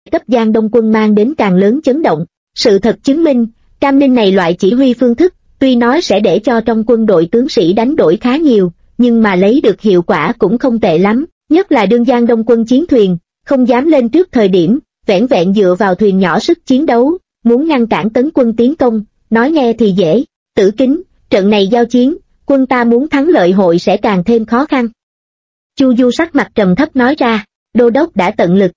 cấp Giang Đông quân mang đến càng lớn chấn động. Sự thật chứng minh, Cam Ninh này loại chỉ huy phương thức, tuy nói sẽ để cho trong quân đội tướng sĩ đánh đổi khá nhiều, nhưng mà lấy được hiệu quả cũng không tệ lắm, nhất là đương Giang Đông quân chiến thuyền, không dám lên trước thời điểm, vẻn vẹn dựa vào thuyền nhỏ sức chiến đấu, muốn ngăn cản tấn quân tiến công, nói nghe thì dễ, Tử Kính, trận này giao chiến, quân ta muốn thắng lợi hội sẽ càng thêm khó khăn. Chu Du sắc mặt trầm thấp nói ra, đô đốc đã tận lực.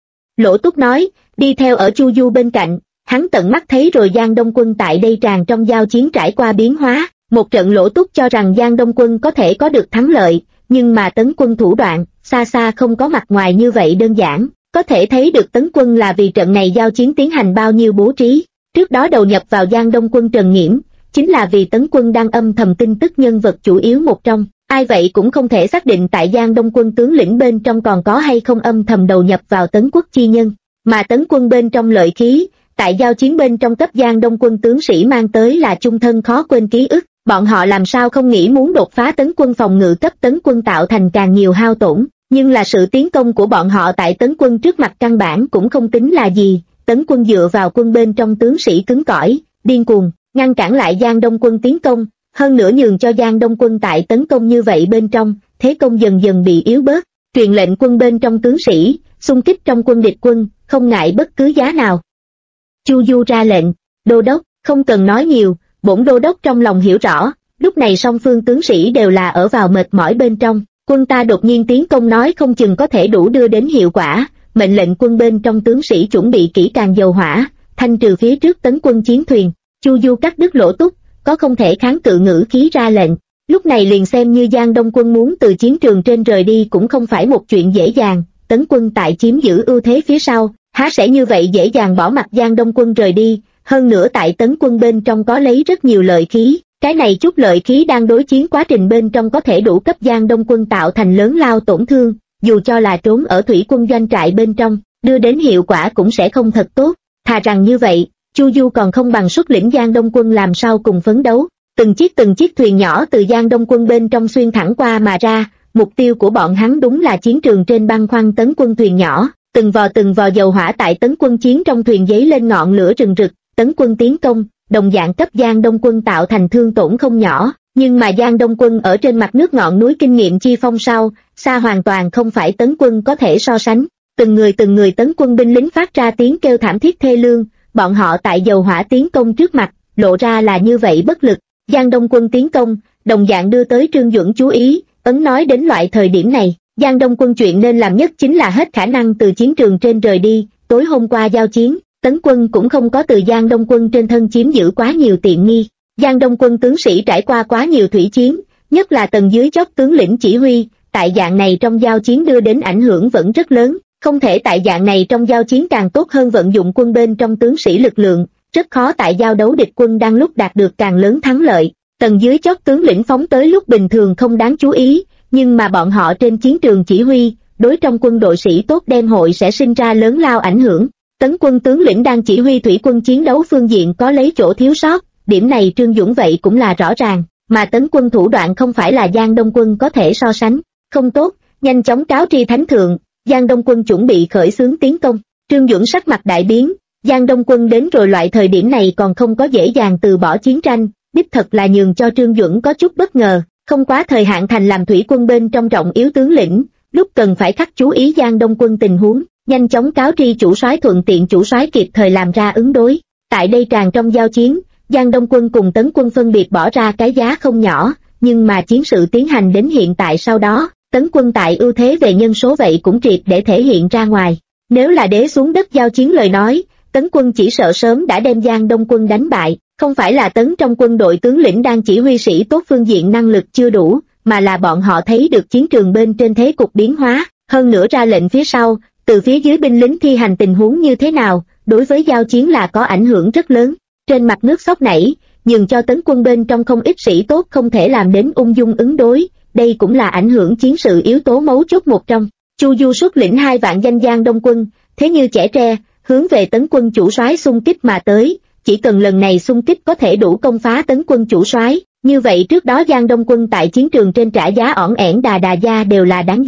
Lỗ Túc nói, đi theo ở Chu Du bên cạnh, hắn tận mắt thấy rồi Giang Đông quân tại đây tràn trong giao chiến trải qua biến hóa, một trận Lỗ Túc cho rằng Giang Đông quân có thể có được thắng lợi, nhưng mà tấn quân thủ đoạn, xa xa không có mặt ngoài như vậy đơn giản, có thể thấy được tấn quân là vì trận này giao chiến tiến hành bao nhiêu bố trí, trước đó đầu nhập vào Giang Đông quân Trần Nghiễm, chính là vì tấn quân đang âm thầm tin tức nhân vật chủ yếu một trong, ai vậy cũng không thể xác định tại Giang Đông quân tướng lĩnh bên trong còn có hay không âm thầm đầu nhập vào tấn quốc chi nhân, mà tấn quân bên trong lợi khí, tại giao chiến bên trong cấp Giang Đông quân tướng sĩ mang tới là chung thân khó quên ký ức, bọn họ làm sao không nghĩ muốn đột phá tấn quân phòng ngự cấp tấn quân tạo thành càng nhiều hao tổn, nhưng là sự tiến công của bọn họ tại tấn quân trước mặt căn bản cũng không tính là gì, tấn quân dựa vào quân bên trong tướng sĩ cứng cỏi, điên cuồng, ngăn cản lại Giang Đông quân tiến công, hơn nữa nhường cho Giang Đông quân tại tấn công như vậy bên trong, thế công dần dần bị yếu bớt, truyền lệnh quân bên trong tướng sĩ, xung kích trong quân địch quân, không ngại bất cứ giá nào. Chu Du ra lệnh, đô đốc, không cần nói nhiều, bổn đô đốc trong lòng hiểu rõ, lúc này song phương tướng sĩ đều là ở vào mệt mỏi bên trong, quân ta đột nhiên tiến công nói không chừng có thể đủ đưa đến hiệu quả, mệnh lệnh quân bên trong tướng sĩ chuẩn bị kỹ càng dầu hỏa, thanh trừ phía trước tấn quân chiến thuyền. Chu Du cắt đứt Lỗ Túc, có không thể kháng cự ngữ khí ra lệnh, lúc này liền xem như Giang Đông quân muốn từ chiến trường trên rời đi cũng không phải một chuyện dễ dàng, tấn quân tại chiếm giữ ưu thế phía sau, há sẽ như vậy dễ dàng bỏ mặc Giang Đông quân rời đi, hơn nữa tại tấn quân bên trong có lấy rất nhiều lợi khí, cái này chút lợi khí đang đối chiến quá trình bên trong có thể đủ cấp Giang Đông quân tạo thành lớn lao tổn thương, dù cho là trốn ở thủy quân doanh trại bên trong, đưa đến hiệu quả cũng sẽ không thật tốt, thà rằng như vậy, Chu Du còn không bằng xuất lĩnh Giang Đông quân làm sao cùng phấn đấu, từng chiếc thuyền nhỏ từ Giang Đông quân bên trong xuyên thẳng qua mà ra, mục tiêu của bọn hắn đúng là chiến trường trên băng khoăn tấn quân thuyền nhỏ, từng vò dầu hỏa tại tấn quân chiến trong thuyền giấy lên ngọn lửa rừng rực, tấn quân tiến công, đồng dạng cấp Giang Đông quân tạo thành thương tổn không nhỏ, nhưng mà Giang Đông quân ở trên mặt nước ngọn núi kinh nghiệm chi phong sau, xa hoàn toàn không phải tấn quân có thể so sánh, từng người tấn quân binh lính phát ra tiếng kêu thảm thiết thê lương, bọn họ tại dầu hỏa tiến công trước mặt, lộ ra là như vậy bất lực, Giang Đông quân tiến công, đồng dạng đưa tới Trương Duẩn chú ý, ấn nói đến loại thời điểm này, Giang Đông quân chuyện nên làm nhất chính là hết khả năng từ chiến trường trên rời đi, tối hôm qua giao chiến, tấn quân cũng không có từ Giang Đông quân trên thân chiếm giữ quá nhiều tiện nghi, Giang Đông quân tướng sĩ trải qua quá nhiều thủy chiến, nhất là tầng dưới chót tướng lĩnh chỉ huy, tại dạng này trong giao chiến đưa đến ảnh hưởng vẫn rất lớn, không thể tại dạng này trong giao chiến càng tốt hơn vận dụng quân bên trong tướng sĩ lực lượng, rất khó tại giao đấu địch quân đang lúc đạt được càng lớn thắng lợi, tầng dưới chót tướng lĩnh phóng tới lúc bình thường không đáng chú ý, nhưng mà bọn họ trên chiến trường chỉ huy, đối trong quân đội sĩ tốt đem hội sẽ sinh ra lớn lao ảnh hưởng. Tấn quân tướng lĩnh đang chỉ huy thủy quân chiến đấu phương diện có lấy chỗ thiếu sót, điểm này Trương Dũng vậy cũng là rõ ràng, mà tấn quân thủ đoạn không phải là Giang Đông quân có thể so sánh, không tốt, nhanh chóng cáo tri thánh thượng, Giang Đông quân chuẩn bị khởi xướng tiến công. Trương Dũng sắc mặt đại biến, Giang Đông quân đến rồi loại thời điểm này còn không có dễ dàng từ bỏ chiến tranh, đích thật là nhường cho Trương Dũng có chút bất ngờ, không quá thời hạn thành làm thủy quân bên trong trọng yếu tướng lĩnh, lúc cần phải khắc chú ý Giang Đông quân tình huống, nhanh chóng cáo tri chủ soái thuận tiện chủ soái kịp thời làm ra ứng đối. Tại đây tràn trong giao chiến, Giang Đông quân cùng tấn quân phân biệt bỏ ra cái giá không nhỏ, nhưng mà chiến sự tiến hành đến hiện tại sau đó, tấn quân tại ưu thế về nhân số vậy cũng triệt để thể hiện ra ngoài. Nếu là đế xuống đất giao chiến lời nói, tấn quân chỉ sợ sớm đã đem Giang Đông quân đánh bại, không phải là tấn trong quân đội tướng lĩnh đang chỉ huy sĩ tốt phương diện năng lực chưa đủ, mà là bọn họ thấy được chiến trường bên trên thế cục biến hóa, hơn nữa ra lệnh phía sau, từ phía dưới binh lính thi hành tình huống như thế nào, đối với giao chiến là có ảnh hưởng rất lớn. Trên mặt nước sốc nảy, nhường cho tấn quân bên trong không ít sĩ tốt không thể làm đến ung dung ứng đối, đây cũng là ảnh hưởng chiến sự yếu tố mấu chốt một trong. Chu Du xuất lĩnh 2 vạn danh Giang Đông quân, thế như trẻ tre, hướng về tấn quân chủ soái xung kích mà tới, chỉ cần lần này xung kích có thể đủ công phá tấn quân chủ soái, như vậy trước đó Giang Đông quân tại chiến trường trên trả giá ỏn ẻn đà gia đều là đáng giá,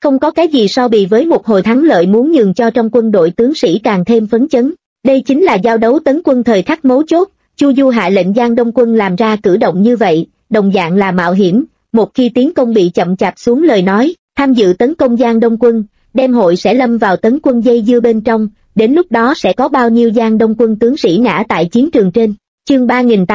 Không có cái gì so bì với một hồi thắng lợi muốn nhường cho trong quân đội tướng sĩ càng thêm phấn chấn. Đây chính là giao đấu tấn quân thời khắc mấu chốt. Chu Du hạ lệnh Giang Đông quân làm ra cử động như vậy, đồng dạng là mạo hiểm. Một khi tiến công bị chậm chạp xuống lời nói, tham dự tấn công Giang Đông quân, đem hội sẽ lâm vào tấn quân dây dưa bên trong, đến lúc đó sẽ có bao nhiêu Giang Đông quân tướng sĩ ngã tại chiến trường trên. Chương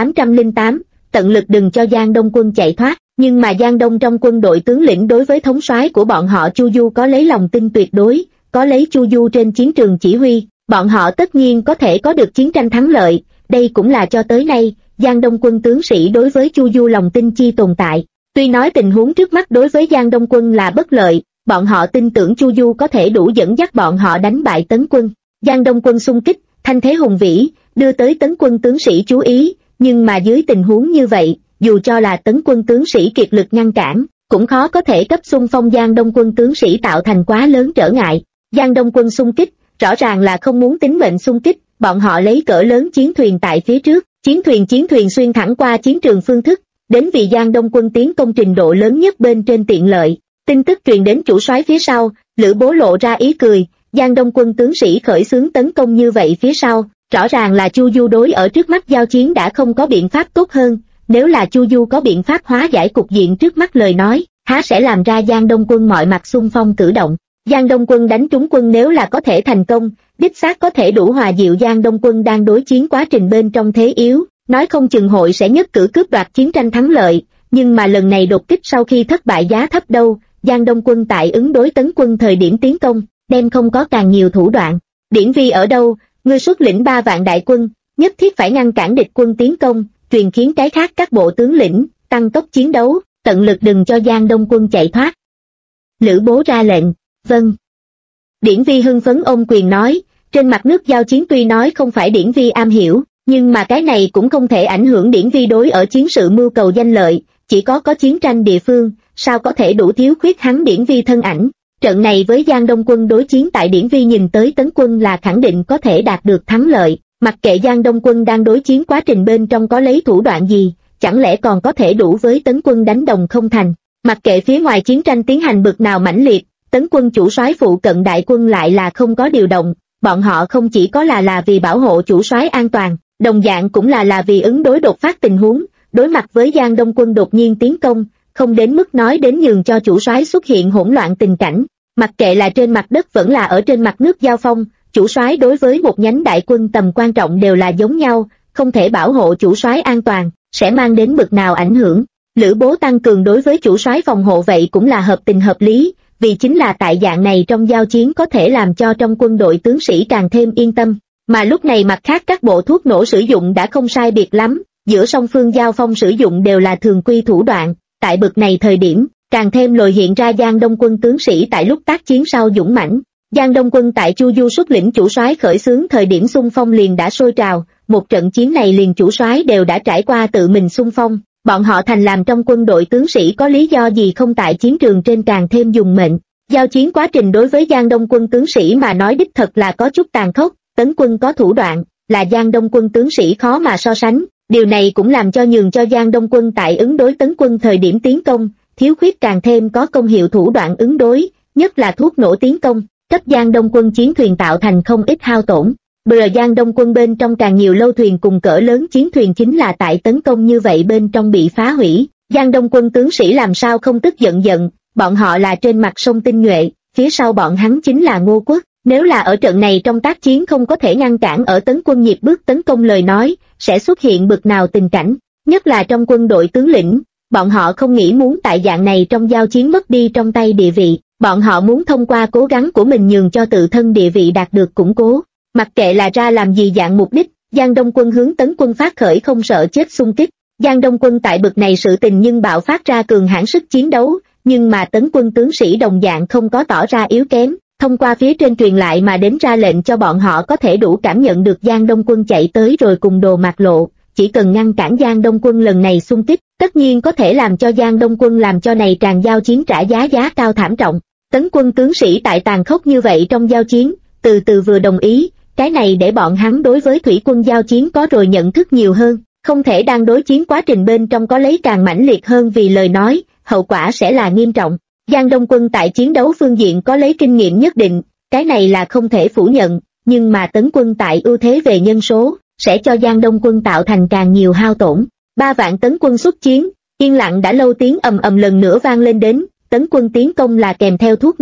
3808, tận lực đừng cho Giang Đông quân chạy thoát. Nhưng mà Giang Đông trong quân đội tướng lĩnh đối với thống soái của bọn họ Chu Du có lấy lòng tin tuyệt đối, có lấy Chu Du trên chiến trường chỉ huy, bọn họ tất nhiên có thể có được chiến tranh thắng lợi. Đây cũng là cho tới nay, Giang Đông quân tướng sĩ đối với Chu Du lòng tin chi tồn tại. Tuy nói tình huống trước mắt đối với Giang Đông quân là bất lợi, bọn họ tin tưởng Chu Du có thể đủ dẫn dắt bọn họ đánh bại Tấn quân. Giang Đông quân xung kích, thanh thế hùng vĩ, đưa tới Tấn quân tướng sĩ chú ý, nhưng mà dưới tình huống như vậy, dù cho là Tấn quân tướng sĩ kiệt lực ngăn cản, cũng khó có thể cấp xung phong Giang Đông quân tướng sĩ tạo thành quá lớn trở ngại. Giang Đông quân xung kích, rõ ràng là không muốn tính mệnh xung kích, bọn họ lấy cỡ lớn chiến thuyền tại phía trước, chiến thuyền xuyên thẳng qua chiến trường phương thức, đến vì Giang Đông quân tiến công trình độ lớn nhất bên trên tiện lợi. Tin tức truyền đến chủ soái phía sau, Lữ Bố lộ ra ý cười, Giang Đông quân tướng sĩ khởi xướng tấn công như vậy phía sau, rõ ràng là Chu Du đối ở trước mắt giao chiến đã không có biện pháp tốt hơn, nếu là Chu Du có biện pháp hóa giải cục diện trước mắt lời nói, há sẽ làm ra Giang Đông quân mọi mặt xung phong cử động. Giang Đông quân đánh trúng quân nếu là có thể thành công, đích xác có thể đủ hòa dịu Giang Đông quân đang đối chiến quá trình bên trong thế yếu, nói không chừng hội sẽ nhất cử cướp đoạt chiến tranh thắng lợi, nhưng mà lần này đột kích sau khi thất bại giá thấp đâu, Giang Đông quân tại ứng đối Tấn quân thời điểm tiến công, đem không có càng nhiều thủ đoạn. Điển Vi ở đâu, ngươi xuất lĩnh 3 vạn đại quân, nhất thiết phải ngăn cản địch quân tiến công, truyền khiến cái khác các bộ tướng lĩnh, tăng tốc chiến đấu, tận lực đừng cho Giang Đông quân chạy thoát. Lữ Bố ra lệnh, vâng. Điển Vi hưng phấn ôm quyền nói, trên mặt nước giao chiến tuy nói không phải Điển Vi am hiểu, nhưng mà cái này cũng không thể ảnh hưởng Điển Vi đối ở chiến sự mưu cầu danh lợi, chỉ có chiến tranh địa phương, sao có thể đủ thiếu khuyết hắn Điển Vi thân ảnh. Trận này với Giang Đông quân đối chiến tại Điển Vi nhìn tới Tấn quân là khẳng định có thể đạt được thắng lợi, mặc kệ Giang Đông quân đang đối chiến quá trình bên trong có lấy thủ đoạn gì, chẳng lẽ còn có thể đủ với Tấn quân đánh đồng không thành. Mặc kệ phía ngoài chiến tranh tiến hành bực nào mãnh liệt, Tấn quân chủ soái phụ cận đại quân lại là không có điều động, bọn họ không chỉ có là vì bảo hộ chủ soái an toàn, đồng dạng cũng là vì ứng đối đột phát tình huống, đối mặt với Giang Đông quân đột nhiên tiến công, không đến mức nói đến nhường cho chủ soái xuất hiện hỗn loạn tình cảnh. Mặc kệ là trên mặt đất vẫn là ở trên mặt nước giao phong, chủ soái đối với một nhánh đại quân tầm quan trọng đều là giống nhau, không thể bảo hộ chủ soái an toàn, sẽ mang đến bực nào ảnh hưởng. Lữ Bố tăng cường đối với chủ soái phòng hộ vậy cũng là hợp tình hợp lý, vì chính là tại dạng này trong giao chiến có thể làm cho trong quân đội tướng sĩ càng thêm yên tâm. Mà lúc này mặt khác các bộ thuốc nổ sử dụng đã không sai biệt lắm, giữa song phương giao phong sử dụng đều là thường quy thủ đoạn, tại bực này thời điểm, càng thêm lồi hiện ra Giang Đông quân tướng sĩ tại lúc tác chiến sau dũng mãnh. Giang Đông quân tại Chu Du xuất lĩnh chủ soái khởi xướng thời điểm xung phong liền đã sôi trào, một trận chiến này liền chủ soái đều đã trải qua tự mình xung phong, bọn họ thành làm trong quân đội tướng sĩ có lý do gì không tại chiến trường trên càng thêm dùng mệnh. Giao chiến quá trình đối với Giang Đông quân tướng sĩ mà nói đích thật là có chút tàn khốc, Tấn quân có thủ đoạn, là Giang Đông quân tướng sĩ khó mà so sánh, điều này cũng làm cho nhường cho Giang Đông quân tại ứng đối Tấn quân thời điểm tiến công, thiếu khuyết càng thêm có công hiệu thủ đoạn ứng đối, nhất là thuốc nổ tiến công, cấp Giang Đông quân chiến thuyền tạo thành không ít hao tổn. Bừa Giang Đông quân bên trong càng nhiều lâu thuyền cùng cỡ lớn chiến thuyền chính là tại tấn công như vậy bên trong bị phá hủy. Giang Đông quân tướng sĩ làm sao không tức giận, bọn họ là trên mặt sông tinh nhuệ, phía sau bọn hắn chính là Ngô Quốc. Nếu là ở trận này trong tác chiến không có thể ngăn cản ở Tấn quân nhịp bước tấn công lời nói, sẽ xuất hiện bực nào tình cảnh, nhất là trong quân đội tướng lĩnh, bọn họ không nghĩ muốn tại dạng này trong giao chiến mất đi trong tay địa vị, bọn họ muốn thông qua cố gắng của mình nhường cho tự thân địa vị đạt được củng cố. Mặc kệ là ra làm gì dạng mục đích, Giang Đông quân hướng Tấn quân phát khởi không sợ chết xung kích. Giang Đông quân tại bực này sự tình nhưng bạo phát ra cường hãn sức chiến đấu, nhưng mà Tấn quân tướng sĩ đồng dạng không có tỏ ra yếu kém, thông qua phía trên truyền lại mà đến ra lệnh cho bọn họ có thể đủ cảm nhận được Giang Đông quân chạy tới rồi cùng đồ mạt lộ, chỉ cần ngăn cản Giang Đông quân lần này xung kích, tất nhiên có thể làm cho Giang Đông quân làm cho này tràn giao chiến trả giá cao thảm trọng. Tấn quân tướng sĩ tại tàn khốc như vậy trong giao chiến, từ từ vừa đồng ý, cái này để bọn hắn đối với thủy quân giao chiến có rồi nhận thức nhiều hơn, không thể đang đối chiến quá trình bên trong có lấy càng mãnh liệt hơn vì lời nói, hậu quả sẽ là nghiêm trọng. Giang Đông Quân tại chiến đấu phương diện có lấy kinh nghiệm nhất định, cái này là không thể phủ nhận, nhưng mà Tấn Quân tại ưu thế về nhân số, sẽ cho Giang Đông Quân tạo thành càng nhiều hao tổn. 3 vạn Tấn Quân xuất chiến, yên lặng đã lâu tiếng ầm ầm lần nữa vang lên đến, Tấn Quân tiến công là kèm theo thuốc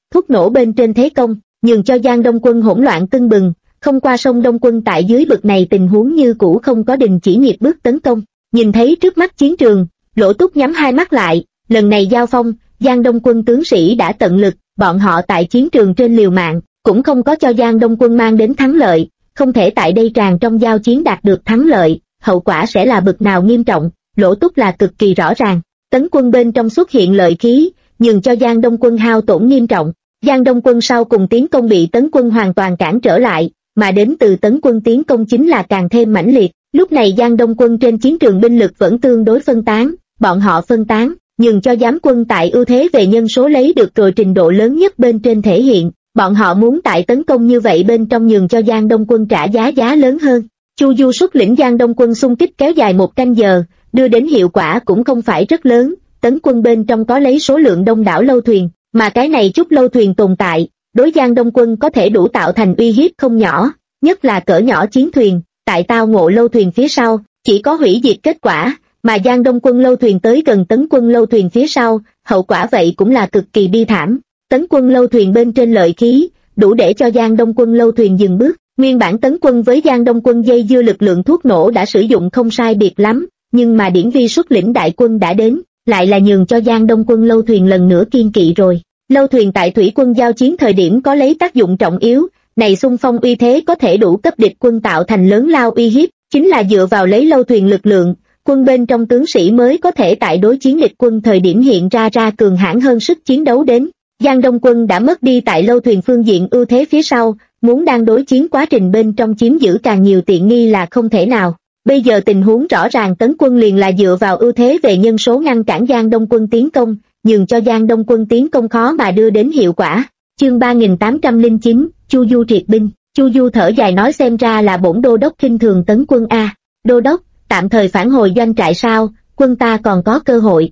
nổ bên trên thế công, nhường cho Giang Đông Quân hỗn loạn tưng bừng, không qua sông Đông Quân tại dưới bực này tình huống như cũ không có đình chỉ nhịp bước tấn công. Nhìn thấy trước mắt chiến trường, Lỗ Túc nhắm hai mắt lại, lần này giao phong, Giang Đông Quân tướng sĩ đã tận lực, bọn họ tại chiến trường trên liều mạng, cũng không có cho Giang Đông Quân mang đến thắng lợi, không thể tại đây tràn trong giao chiến đạt được thắng lợi, hậu quả sẽ là bực nào nghiêm trọng, Lỗ Túc là cực kỳ rõ ràng. Tấn Quân bên trong xuất hiện lợi khí, nhường cho Giang Đông Quân hao tổn nghiêm trọng. Giang Đông Quân sau cùng tiến công bị Tấn Quân hoàn toàn cản trở lại, mà đến từ Tấn Quân tiến công chính là càng thêm mãnh liệt. Lúc này Giang Đông Quân trên chiến trường binh lực vẫn tương đối phân tán, bọn họ phân tán, nhường cho giám quân tại ưu thế về nhân số lấy được rồi trình độ lớn nhất bên trên thể hiện. Bọn họ muốn tại tấn công như vậy bên trong nhường cho Giang Đông Quân trả giá lớn hơn. Chu Du xuất lĩnh Giang Đông Quân xung kích kéo dài 1 canh giờ, đưa đến hiệu quả cũng không phải rất lớn. Tấn Quân bên trong có lấy số lượng đông đảo lâu thuyền, mà cái này chút lâu thuyền tồn tại, đối Giang Đông Quân có thể đủ tạo thành uy hiếp không nhỏ, nhất là cỡ nhỏ chiến thuyền, tại tao ngộ lâu thuyền phía sau, chỉ có hủy diệt kết quả, mà Giang Đông Quân lâu thuyền tới gần Tấn Quân lâu thuyền phía sau, hậu quả vậy cũng là cực kỳ bi thảm. Tấn Quân lâu thuyền bên trên lợi khí, đủ để cho Giang Đông Quân lâu thuyền dừng bước. Nguyên bản Tấn Quân với Giang Đông Quân dây dưa lực lượng thuốc nổ đã sử dụng không sai biệt lắm, nhưng mà Điển Vi xuất lĩnh đại quân đã đến, lại là nhường cho Giang Đông Quân lâu thuyền lần nữa kiên kỵ rồi. Lâu thuyền tại thủy quân giao chiến thời điểm có lấy tác dụng trọng yếu, này xung phong uy thế có thể đủ cấp địch quân tạo thành lớn lao uy hiếp, chính là dựa vào lấy lâu thuyền lực lượng, quân bên trong tướng sĩ mới có thể tại đối chiến địch quân thời điểm hiện ra cường hãn hơn sức chiến đấu đến. Giang Đông Quân đã mất đi tại lâu thuyền phương diện ưu thế phía sau, muốn đang đối chiến quá trình bên trong chiếm giữ càng nhiều tiện nghi là không thể nào. Bây giờ tình huống rõ ràng Tấn Quân liền là dựa vào ưu thế về nhân số ngăn cản Giang Đông Quân tiến công, nhường cho Giang Đông Quân tiến công khó mà đưa đến hiệu quả. Chương 3809, Chu Du triệt binh. Chu Du thở dài nói xem ra là bổn đô đốc khinh thường Tấn Quân a. Đô đốc, tạm thời phản hồi doanh trại sao, quân ta còn có cơ hội.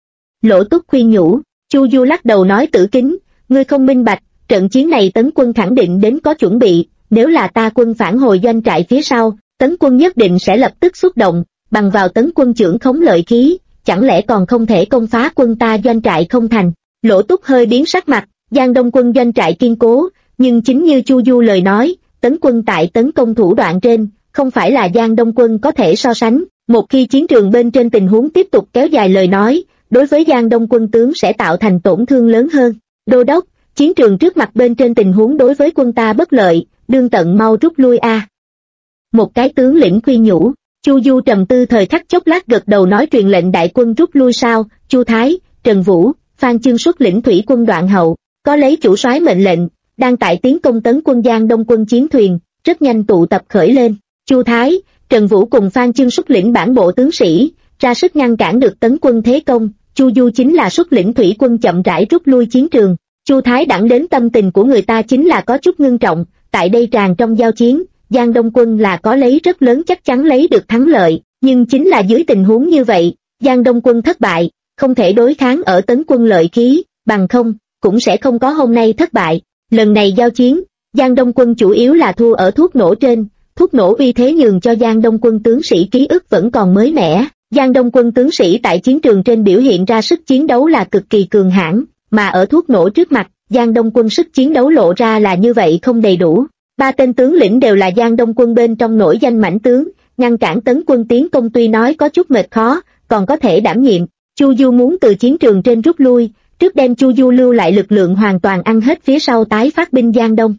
Lỗ Túc khuyên nhủ. Chu Du lắc đầu nói Tử Kính, ngươi không minh bạch, trận chiến này Tấn Quân khẳng định đến có chuẩn bị, nếu là ta quân phản hồi doanh trại phía sau, Tấn Quân nhất định sẽ lập tức xuất động, bằng vào Tấn Quân trưởng khống lợi khí, chẳng lẽ còn không thể công phá quân ta doanh trại không thành. Lỗ Túc hơi biến sắc mặt, Giang Đông Quân doanh trại kiên cố, nhưng chính như Chu Du lời nói, Tấn Quân tại tấn công thủ đoạn trên, không phải là Giang Đông Quân có thể so sánh. Một khi chiến trường bên trên tình huống tiếp tục kéo dài lời nói, đối với Giang Đông Quân tướng sẽ tạo thành tổn thương lớn hơn. Đô đốc, chiến trường trước mặt bên trên tình huống đối với quân ta bất lợi, đương tận mau rút lui a. Một cái tướng lĩnh khuyên nhủ. Chu Du trầm tư thời khắc chốc lát gật đầu nói truyền lệnh đại quân rút lui sao. Chu Thái, Trần Vũ, Phan Chương xuất lĩnh thủy quân đoạn hậu, có lấy chủ soái mệnh lệnh, đang tại tiến công tấn quân Giang Đông Quân chiến thuyền, rất nhanh tụ tập khởi lên. Chu Thái, Trần Vũ cùng Phan Chương xuất lĩnh bản bộ tướng sĩ, ra sức ngăn cản được tấn quân thế công. Chu Du chính là xuất lĩnh thủy quân chậm rãi rút lui chiến trường. Chu Thái đẳng đến tâm tình của người ta chính là có chút ngưng trọng, tại đây tràn trong giao chiến, Giang Đông Quân là có lấy rất lớn chắc chắn lấy được thắng lợi, nhưng chính là dưới tình huống như vậy, Giang Đông Quân thất bại, không thể đối kháng ở tấn quân lợi khí, bằng không, cũng sẽ không có hôm nay thất bại. Lần này giao chiến, Giang Đông Quân chủ yếu là thua ở thuốc nổ trên, thuốc nổ uy thế nhường cho Giang Đông Quân tướng sĩ ký ức vẫn còn mới mẻ. Giang Đông Quân tướng sĩ tại chiến trường trên biểu hiện ra sức chiến đấu là cực kỳ cường hãn, mà ở thuốc nổ trước mặt, Giang Đông Quân sức chiến đấu lộ ra là như vậy không đầy đủ. 3 tên tướng lĩnh đều là Giang Đông Quân bên trong nổi danh mãnh tướng, ngăn cản tấn quân tiến công tuy nói có chút mệt khó, còn có thể đảm nhiệm. Chu Du muốn từ chiến trường trên rút lui, trước đem Chu Du lưu lại lực lượng hoàn toàn ăn hết phía sau tái phát binh Giang Đông.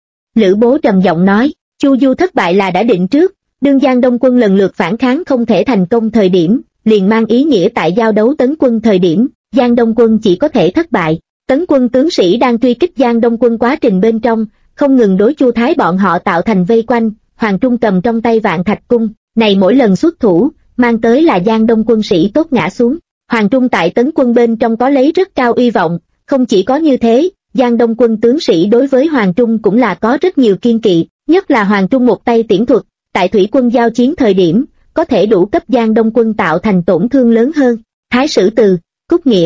Lữ Bố trầm giọng nói, Chu Du thất bại là đã định trước, đương Giang Đông Quân lần lượt phản kháng không thể thành công thời điểm, liền mang ý nghĩa tại giao đấu tấn quân thời điểm, Giang Đông Quân chỉ có thể thất bại. Tấn quân tướng sĩ đang truy kích Giang Đông Quân quá trình bên trong, không ngừng đối Chu Thái bọn họ tạo thành vây quanh, Hoàng Trung cầm trong tay Vạn Thạch Cung, này mỗi lần xuất thủ, mang tới là Giang Đông Quân sĩ tốt ngã xuống. Hoàng Trung tại tấn quân bên trong có lấy rất cao uy vọng, không chỉ có như thế, Giang Đông Quân tướng sĩ đối với Hoàng Trung cũng là có rất nhiều kiên kỵ, nhất là Hoàng Trung một tay tiễn thuật, tại thủy quân giao chiến thời điểm, có thể đủ cấp Giang Đông Quân tạo thành tổn thương lớn hơn. Thái Sử Từ, Cúc Nghĩa,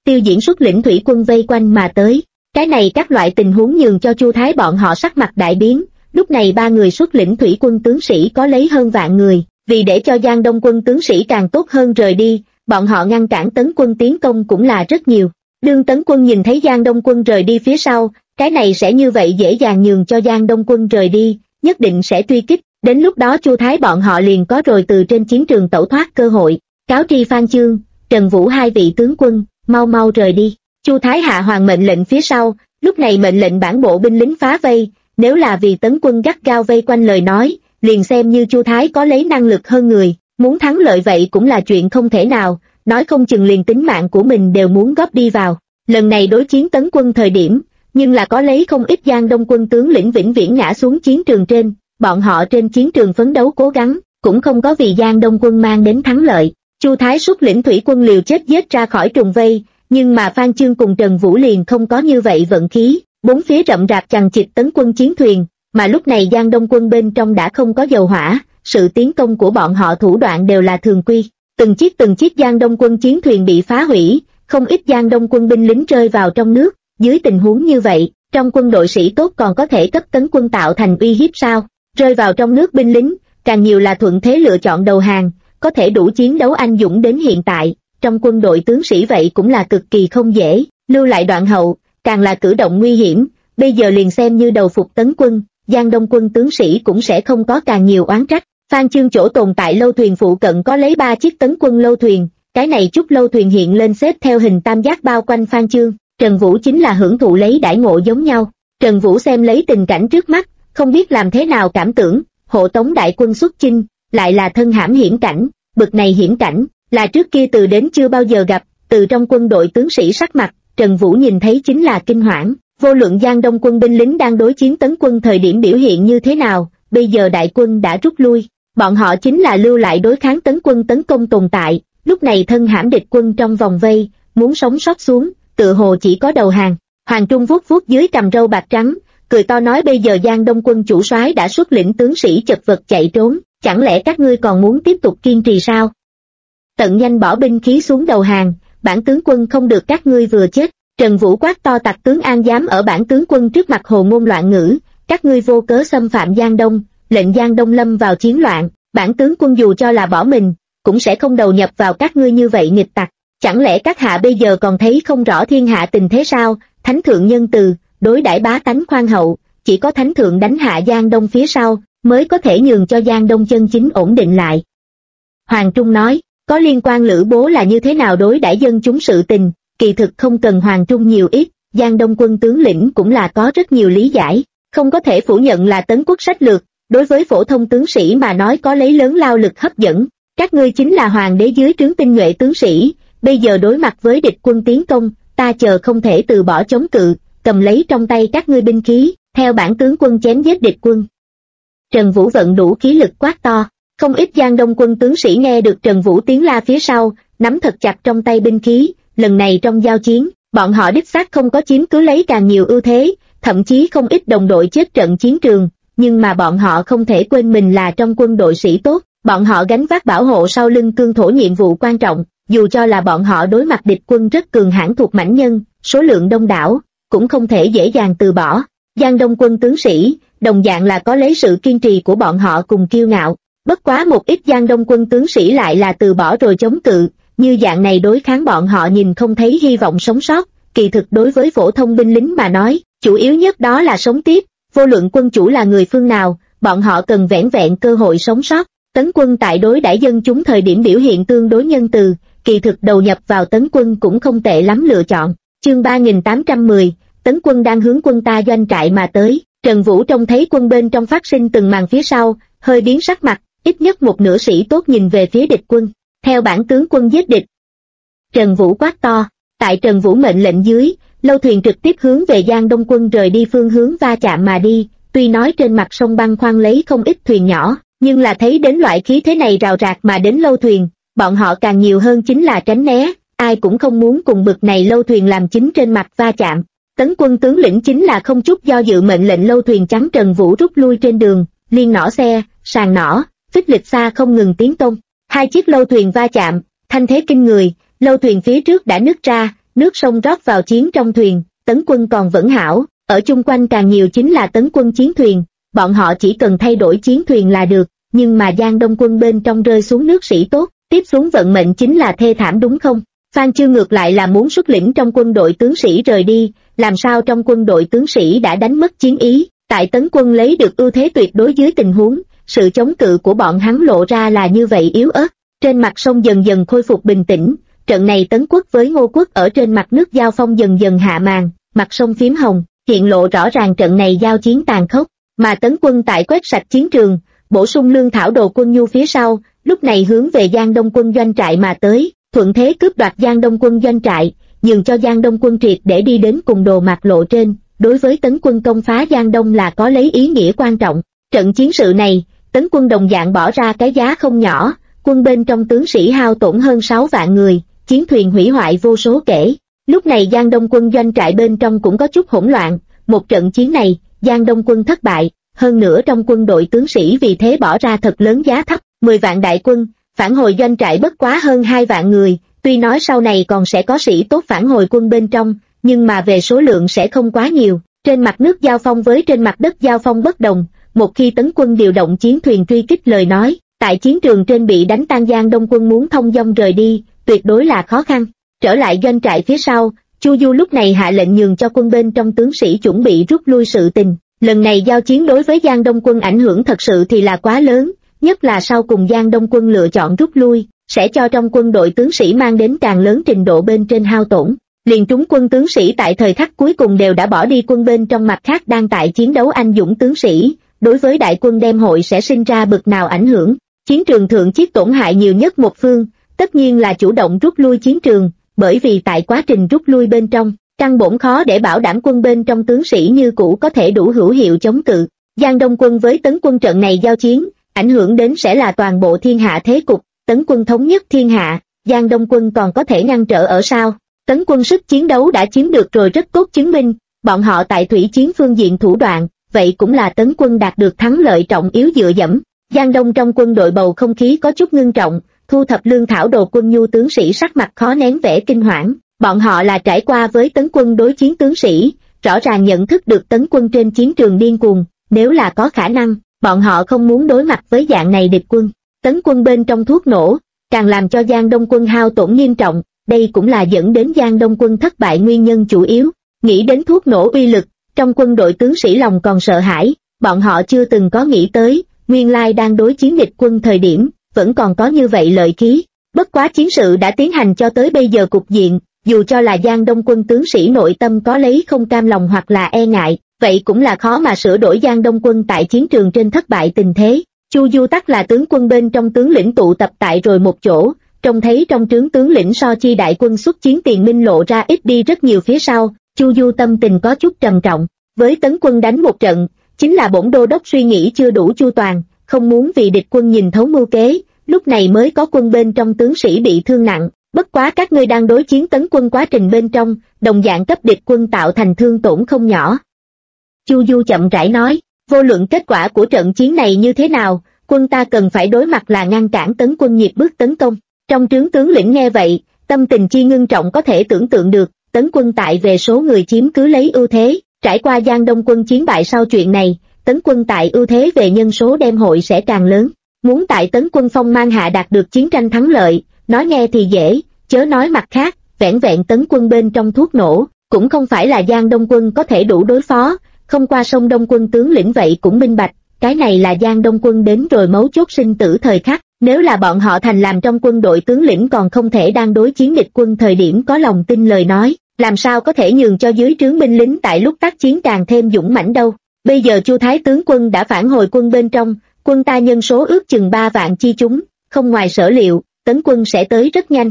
Tiêu Diễn xuất lĩnh thủy quân vây quanh mà tới. Cái này các loại tình huống nhường cho Chu Thái bọn họ sắc mặt đại biến, lúc này ba người xuất lĩnh thủy quân tướng sĩ có lấy hơn vạn người, vì để cho Giang Đông quân tướng sĩ càng tốt hơn rời đi, bọn họ ngăn cản Tấn quân tiến công cũng là rất nhiều. Đương Tấn quân nhìn thấy Giang Đông quân rời đi phía sau, cái này sẽ như vậy dễ dàng nhường cho Giang Đông quân rời đi, nhất định sẽ truy kích, đến lúc đó Chu Thái bọn họ liền có rồi từ trên chiến trường tẩu thoát cơ hội. Cáo tri Phan Chương, Trần Vũ hai vị tướng quân, mau mau rời đi. Chu Thái hạ hoàng mệnh lệnh phía sau, lúc này mệnh lệnh bản bộ binh lính phá vây, nếu là vì Tấn quân gắt gao vây quanh lời nói, liền xem như Chu Thái có lấy năng lực hơn người, muốn thắng lợi vậy cũng là chuyện không thể nào, nói không chừng liền tính mạng của mình đều muốn góp đi vào. Lần này đối chiến Tấn quân thời điểm, nhưng là có lấy không ít Giang Đông quân tướng lĩnh vĩnh viễn ngã xuống chiến trường trên, bọn họ trên chiến trường phấn đấu cố gắng, cũng không có vì Giang Đông quân mang đến thắng lợi. Chu Thái xuất lĩnh thủy quân liều chết giết ra khỏi trùng vây, nhưng mà Phan Chương cùng Trần Vũ liền không có như vậy vận khí, bốn phía rậm rạp chằng chịt Tấn quân chiến thuyền, mà lúc này Giang Đông quân bên trong đã không có dầu hỏa, sự tiến công của bọn họ thủ đoạn đều là thường quy. Từng chiếc Giang Đông quân chiến thuyền bị phá hủy, không ít Giang Đông quân binh lính rơi vào trong nước, dưới tình huống như vậy, trong quân đội sĩ tốt còn có thể cấp Tấn quân tạo thành uy hiếp sao? Rơi vào trong nước binh lính, càng nhiều là thuận thế lựa chọn đầu hàng, có thể đủ chiến đấu anh dũng đến hiện tại, trong quân đội tướng sĩ vậy cũng là cực kỳ không dễ, lưu lại đoạn hậu, càng là cử động nguy hiểm, bây giờ liền xem như đầu phục Tấn quân, Giang Đông quân tướng sĩ cũng sẽ không có càng nhiều oán trách. Phan Chương chỗ tồn tại lâu thuyền phụ cận có lấy 3 chiếc Tấn quân lâu thuyền, cái này chút lâu thuyền hiện lên xếp theo hình tam giác bao quanh Phan Chương, Trần Vũ chính là hưởng thụ lấy đãi ngộ giống nhau. Trần Vũ xem lấy tình cảnh trước mắt, không biết làm thế nào cảm tưởng, hộ tống đại quân xuất chinh, lại là thân hãm hiểm cảnh, bực này hiểm cảnh, là trước kia từ đến chưa bao giờ gặp, từ trong quân đội tướng sĩ sắc mặt, Trần Vũ nhìn thấy chính là kinh hoảng, vô luận Giang Đông quân binh lính đang đối chiến Tấn quân thời điểm biểu hiện như thế nào, bây giờ đại quân đã rút lui, bọn họ chính là lưu lại đối kháng Tấn quân tấn công tồn tại, lúc này thân hãm địch quân trong vòng vây, muốn sống sót xuống, tự hồ chỉ có đầu hàng. Hoàng Trung vuốt vuốt dưới cằm râu bạc trắng, cười to nói bây giờ Giang Đông quân chủ soái đã xuất lĩnh tướng sĩ chật vật chạy trốn, chẳng lẽ các ngươi còn muốn tiếp tục kiên trì sao? Tận nhanh bỏ binh khí xuống đầu hàng, bản tướng quân không được các ngươi vừa chết. Trần Vũ quát to tặc tướng An dám ở bản tướng quân trước mặt hồ ngôn loạn ngữ, các ngươi vô cớ xâm phạm Giang Đông, lệnh Giang Đông lâm vào chiến loạn, bản tướng quân dù cho là bỏ mình, cũng sẽ không đầu nhập vào các ngươi như vậy nghịch tặc. Chẳng lẽ các hạ bây giờ còn thấy không rõ thiên hạ tình thế sao? Thánh thượng nhân từ, đối đãi bá tánh khoan hậu, chỉ có thánh thượng đánh hạ Giang Đông phía sau, mới có thể nhường cho Giang Đông chân chính ổn định lại. Hoàng Trung nói, có liên quan Lữ Bố là như thế nào đối đãi dân chúng sự tình, kỳ thực không cần Hoàng Trung nhiều ít, Giang Đông quân tướng lĩnh cũng là có rất nhiều lý giải, không có thể phủ nhận là Tấn quốc sách lược, đối với phổ thông tướng sĩ mà nói có lấy lớn lao lực hấp dẫn, các ngươi chính là hoàng đế dưới trướng tinh nhuệ tướng sĩ, bây giờ đối mặt với địch quân tiến công, ta chờ không thể từ bỏ chống cự, cầm lấy trong tay các ngươi binh khí, theo bản tướng quân chém giết địch quân. Trần Vũ vận đủ khí lực quát to, không ít Giang Đông quân tướng sĩ nghe được Trần Vũ tiếng la phía sau, nắm thật chặt trong tay binh khí, lần này trong giao chiến, bọn họ đích xác không có chiếm cứ lấy càng nhiều ưu thế, thậm chí không ít đồng đội chết trận chiến trường, nhưng mà bọn họ không thể quên mình là trong quân đội sĩ tốt, bọn họ gánh vác bảo hộ sau lưng cương thổ nhiệm vụ quan trọng, dù cho là bọn họ đối mặt địch quân rất cường hãn thuộc mãnh nhân, số lượng đông đảo, cũng không thể dễ dàng từ bỏ. Giang Đông quân tướng sĩ, đồng dạng là có lấy sự kiên trì của bọn họ cùng kiêu ngạo, bất quá một ít Giang Đông quân tướng sĩ lại là từ bỏ rồi chống cự, như dạng này đối kháng bọn họ nhìn không thấy hy vọng sống sót, kỳ thực đối với phổ thông binh lính mà nói, chủ yếu nhất đó là sống tiếp, vô luận quân chủ là người phương nào, bọn họ cần vẻn vẹn cơ hội sống sót. Tấn quân tại đối đãi dân chúng thời điểm biểu hiện tương đối nhân từ, kỳ thực đầu nhập vào tấn quân cũng không tệ lắm lựa chọn. Chương 3810, tấn quân đang hướng quân ta doanh trại mà tới, Trần Vũ trông thấy quân bên trong phát sinh từng màn phía sau, hơi biến sắc mặt, ít nhất một nửa sĩ tốt nhìn về phía địch quân, theo bản tướng quân giết địch. Trần Vũ quát to, tại Trần Vũ mệnh lệnh dưới, lâu thuyền trực tiếp hướng về Giang Đông quân rời đi phương hướng va chạm mà đi, tuy nói trên mặt sông băng khoan lấy không ít thuyền nhỏ, nhưng là thấy đến loại khí thế này rào rạc mà đến lâu thuyền, bọn họ càng nhiều hơn chính là tránh né, ai cũng không muốn cùng bực này lâu thuyền làm chính trên mặt va chạm. Tấn quân tướng lĩnh chính là không chút do dự mệnh lệnh lâu thuyền trắng Trần Vũ rút lui trên đường, liên nỏ xe, sàn nỏ, phích lịch xa không ngừng tiến công. Hai chiếc lâu thuyền va chạm, thanh thế kinh người, lâu thuyền phía trước đã nứt ra, nước sông rót vào chiến trong thuyền, tấn quân còn vẫn hảo, ở chung quanh càng nhiều chính là tấn quân chiến thuyền, bọn họ chỉ cần thay đổi chiến thuyền là được, nhưng mà Giang Đông quân bên trong rơi xuống nước sĩ tốt, tiếp xuống vận mệnh chính là thê thảm đúng không? Phan Chương ngược lại là muốn xuất lĩnh trong quân đội tướng sĩ rời đi, làm sao trong quân đội tướng sĩ đã đánh mất chiến ý, tại tấn quân lấy được ưu thế tuyệt đối dưới tình huống, sự chống cự của bọn hắn lộ ra là như vậy yếu ớt. Trên mặt sông dần dần khôi phục bình tĩnh, trận này Tấn quốc với Ngô quốc ở trên mặt nước giao phong dần dần hạ màn, mặt sông phím hồng, hiện lộ rõ ràng trận này giao chiến tàn khốc, mà Tấn quân tại quét sạch chiến trường, bổ sung lương thảo đồ quân nhu phía sau, lúc này hướng về Giang Đông quân doanh trại mà tới, thuận thế cướp đoạt Giang Đông quân doanh trại, nhường cho Giang Đông quân triệt để đi đến cùng đồ mạc lộ trên, đối với Tấn quân công phá Giang Đông là có lấy ý nghĩa quan trọng. Trận chiến sự này, Tấn quân đồng dạng bỏ ra cái giá không nhỏ, quân bên trong tướng sĩ hao tổn hơn 6 vạn người, chiến thuyền hủy hoại vô số kể. Lúc này Giang Đông quân doanh trại bên trong cũng có chút hỗn loạn, một trận chiến này, Giang Đông quân thất bại, hơn nữa trong quân đội tướng sĩ vì thế bỏ ra thật lớn giá thấp, 10 vạn đại quân, phản hồi doanh trại bất quá hơn 2 vạn người, tuy nói sau này còn sẽ có sĩ tốt phản hồi quân bên trong, nhưng mà về số lượng sẽ không quá nhiều. Trên mặt nước giao phong với trên mặt đất giao phong bất đồng, một khi Tấn quân điều động chiến thuyền truy kích lời nói, tại chiến trường trên bị đánh tan Giang Đông quân muốn thông dong rời đi, tuyệt đối là khó khăn. Trở lại doanh trại phía sau, Chu Du lúc này hạ lệnh nhường cho quân bên trong tướng sĩ chuẩn bị rút lui sự tình. Lần này giao chiến đối với Giang Đông quân ảnh hưởng thật sự thì là quá lớn, nhất là sau cùng Giang Đông quân lựa chọn rút lui, sẽ cho trong quân đội tướng sĩ mang đến càng lớn trình độ bên trên hao tổn. Liền trúng quân tướng sĩ tại thời khắc cuối cùng đều đã bỏ đi quân bên trong mặt khác đang tại chiến đấu anh dũng tướng sĩ, đối với đại quân đem hội sẽ sinh ra bực nào ảnh hưởng. Chiến trường thượng chiết tổn hại nhiều nhất một phương, tất nhiên là chủ động rút lui chiến trường, bởi vì tại quá trình rút lui bên trong, căn bổn khó để bảo đảm quân bên trong tướng sĩ như cũ có thể đủ hữu hiệu chống cự. Giang Đông quân với Tấn quân trận này giao chiến, ảnh hưởng đến sẽ là toàn bộ thiên hạ thế cục, Tấn quân thống nhất thiên hạ, Giang Đông quân còn có thể ngăn trở ở sao? Tấn quân sức chiến đấu đã chiếm được rồi rất tốt chứng minh, bọn họ tại thủy chiến phương diện thủ đoạn, vậy cũng là Tấn quân đạt được thắng lợi trọng yếu dựa dẫm. Giang Đông trong quân đội bầu không khí có chút ngưng trọng, thu thập lương thảo đồ quân nhu tướng sĩ sắc mặt khó nén vẻ kinh hoảng, bọn họ là trải qua với Tấn quân đối chiến tướng sĩ, rõ ràng nhận thức được Tấn quân trên chiến trường điên cuồng, nếu là có khả năng, bọn họ không muốn đối mặt với dạng này địch quân. Tấn quân bên trong thuốc nổ, càng làm cho Giang Đông quân hao tổn nghiêm trọng, đây cũng là dẫn đến Giang Đông quân thất bại nguyên nhân chủ yếu. Nghĩ đến thuốc nổ uy lực, trong quân đội tướng sĩ lòng còn sợ hãi, bọn họ chưa từng có nghĩ tới, nguyên lai đang đối chiến địch quân thời điểm, vẫn còn có như vậy lợi khí. Bất quá chiến sự đã tiến hành cho tới bây giờ cục diện, dù cho là Giang Đông quân tướng sĩ nội tâm có lấy không cam lòng hoặc là e ngại, vậy cũng là khó mà sửa đổi Giang Đông quân tại chiến trường trên thất bại tình thế. Chu Du Tắc là tướng quân bên trong tướng lĩnh tụ tập tại rồi một chỗ, trông thấy trong trướng tướng lĩnh so chi đại quân xuất chiến tiền minh lộ ra ít đi rất nhiều phía sau, Chu Du tâm tình có chút trầm trọng. Với Tấn quân đánh một trận, chính là bổn đô đốc suy nghĩ chưa đủ chu toàn, không muốn vì địch quân nhìn thấu mưu kế, lúc này mới có quân bên trong tướng sĩ bị thương nặng. Bất quá các ngươi đang đối chiến Tấn quân quá trình bên trong, đồng dạng cấp địch quân tạo thành thương tổn không nhỏ. Chu Du chậm rãi nói, vô luận kết quả của trận chiến này như thế nào, quân ta cần phải đối mặt là ngăn cản Tấn quân nhịp bước tấn công. Trong trướng tướng lĩnh nghe vậy, tâm tình chi ngưng trọng có thể tưởng tượng được, Tấn quân tại về số người chiếm cứ lấy ưu thế, trải qua Giang Đông quân chiến bại sau chuyện này, Tấn quân tại ưu thế về nhân số đem hội sẽ càng lớn. Muốn tại Tấn quân phong mang hạ đạt được chiến tranh thắng lợi, nói nghe thì dễ, chớ nói mặt khác, vẻn vẹn Tấn quân bên trong thuốc nổ, cũng không phải là Giang Đông quân có thể đủ đối phó, không qua sông Đông quân tướng lĩnh vậy cũng minh bạch, cái này là Giang Đông quân đến rồi mấu chốt sinh tử thời khắc, nếu là bọn họ thành làm trong quân đội tướng lĩnh còn không thể đang đối chiến địch quân thời điểm có lòng tin lời nói, làm sao có thể nhường cho dưới trướng binh lính tại lúc tác chiến càng thêm dũng mãnh đâu. Bây giờ Chu Thái tướng quân đã phản hồi quân bên trong, quân ta nhân số ước chừng 3 vạn chi chúng, không ngoài sở liệu, Tấn quân sẽ tới rất nhanh.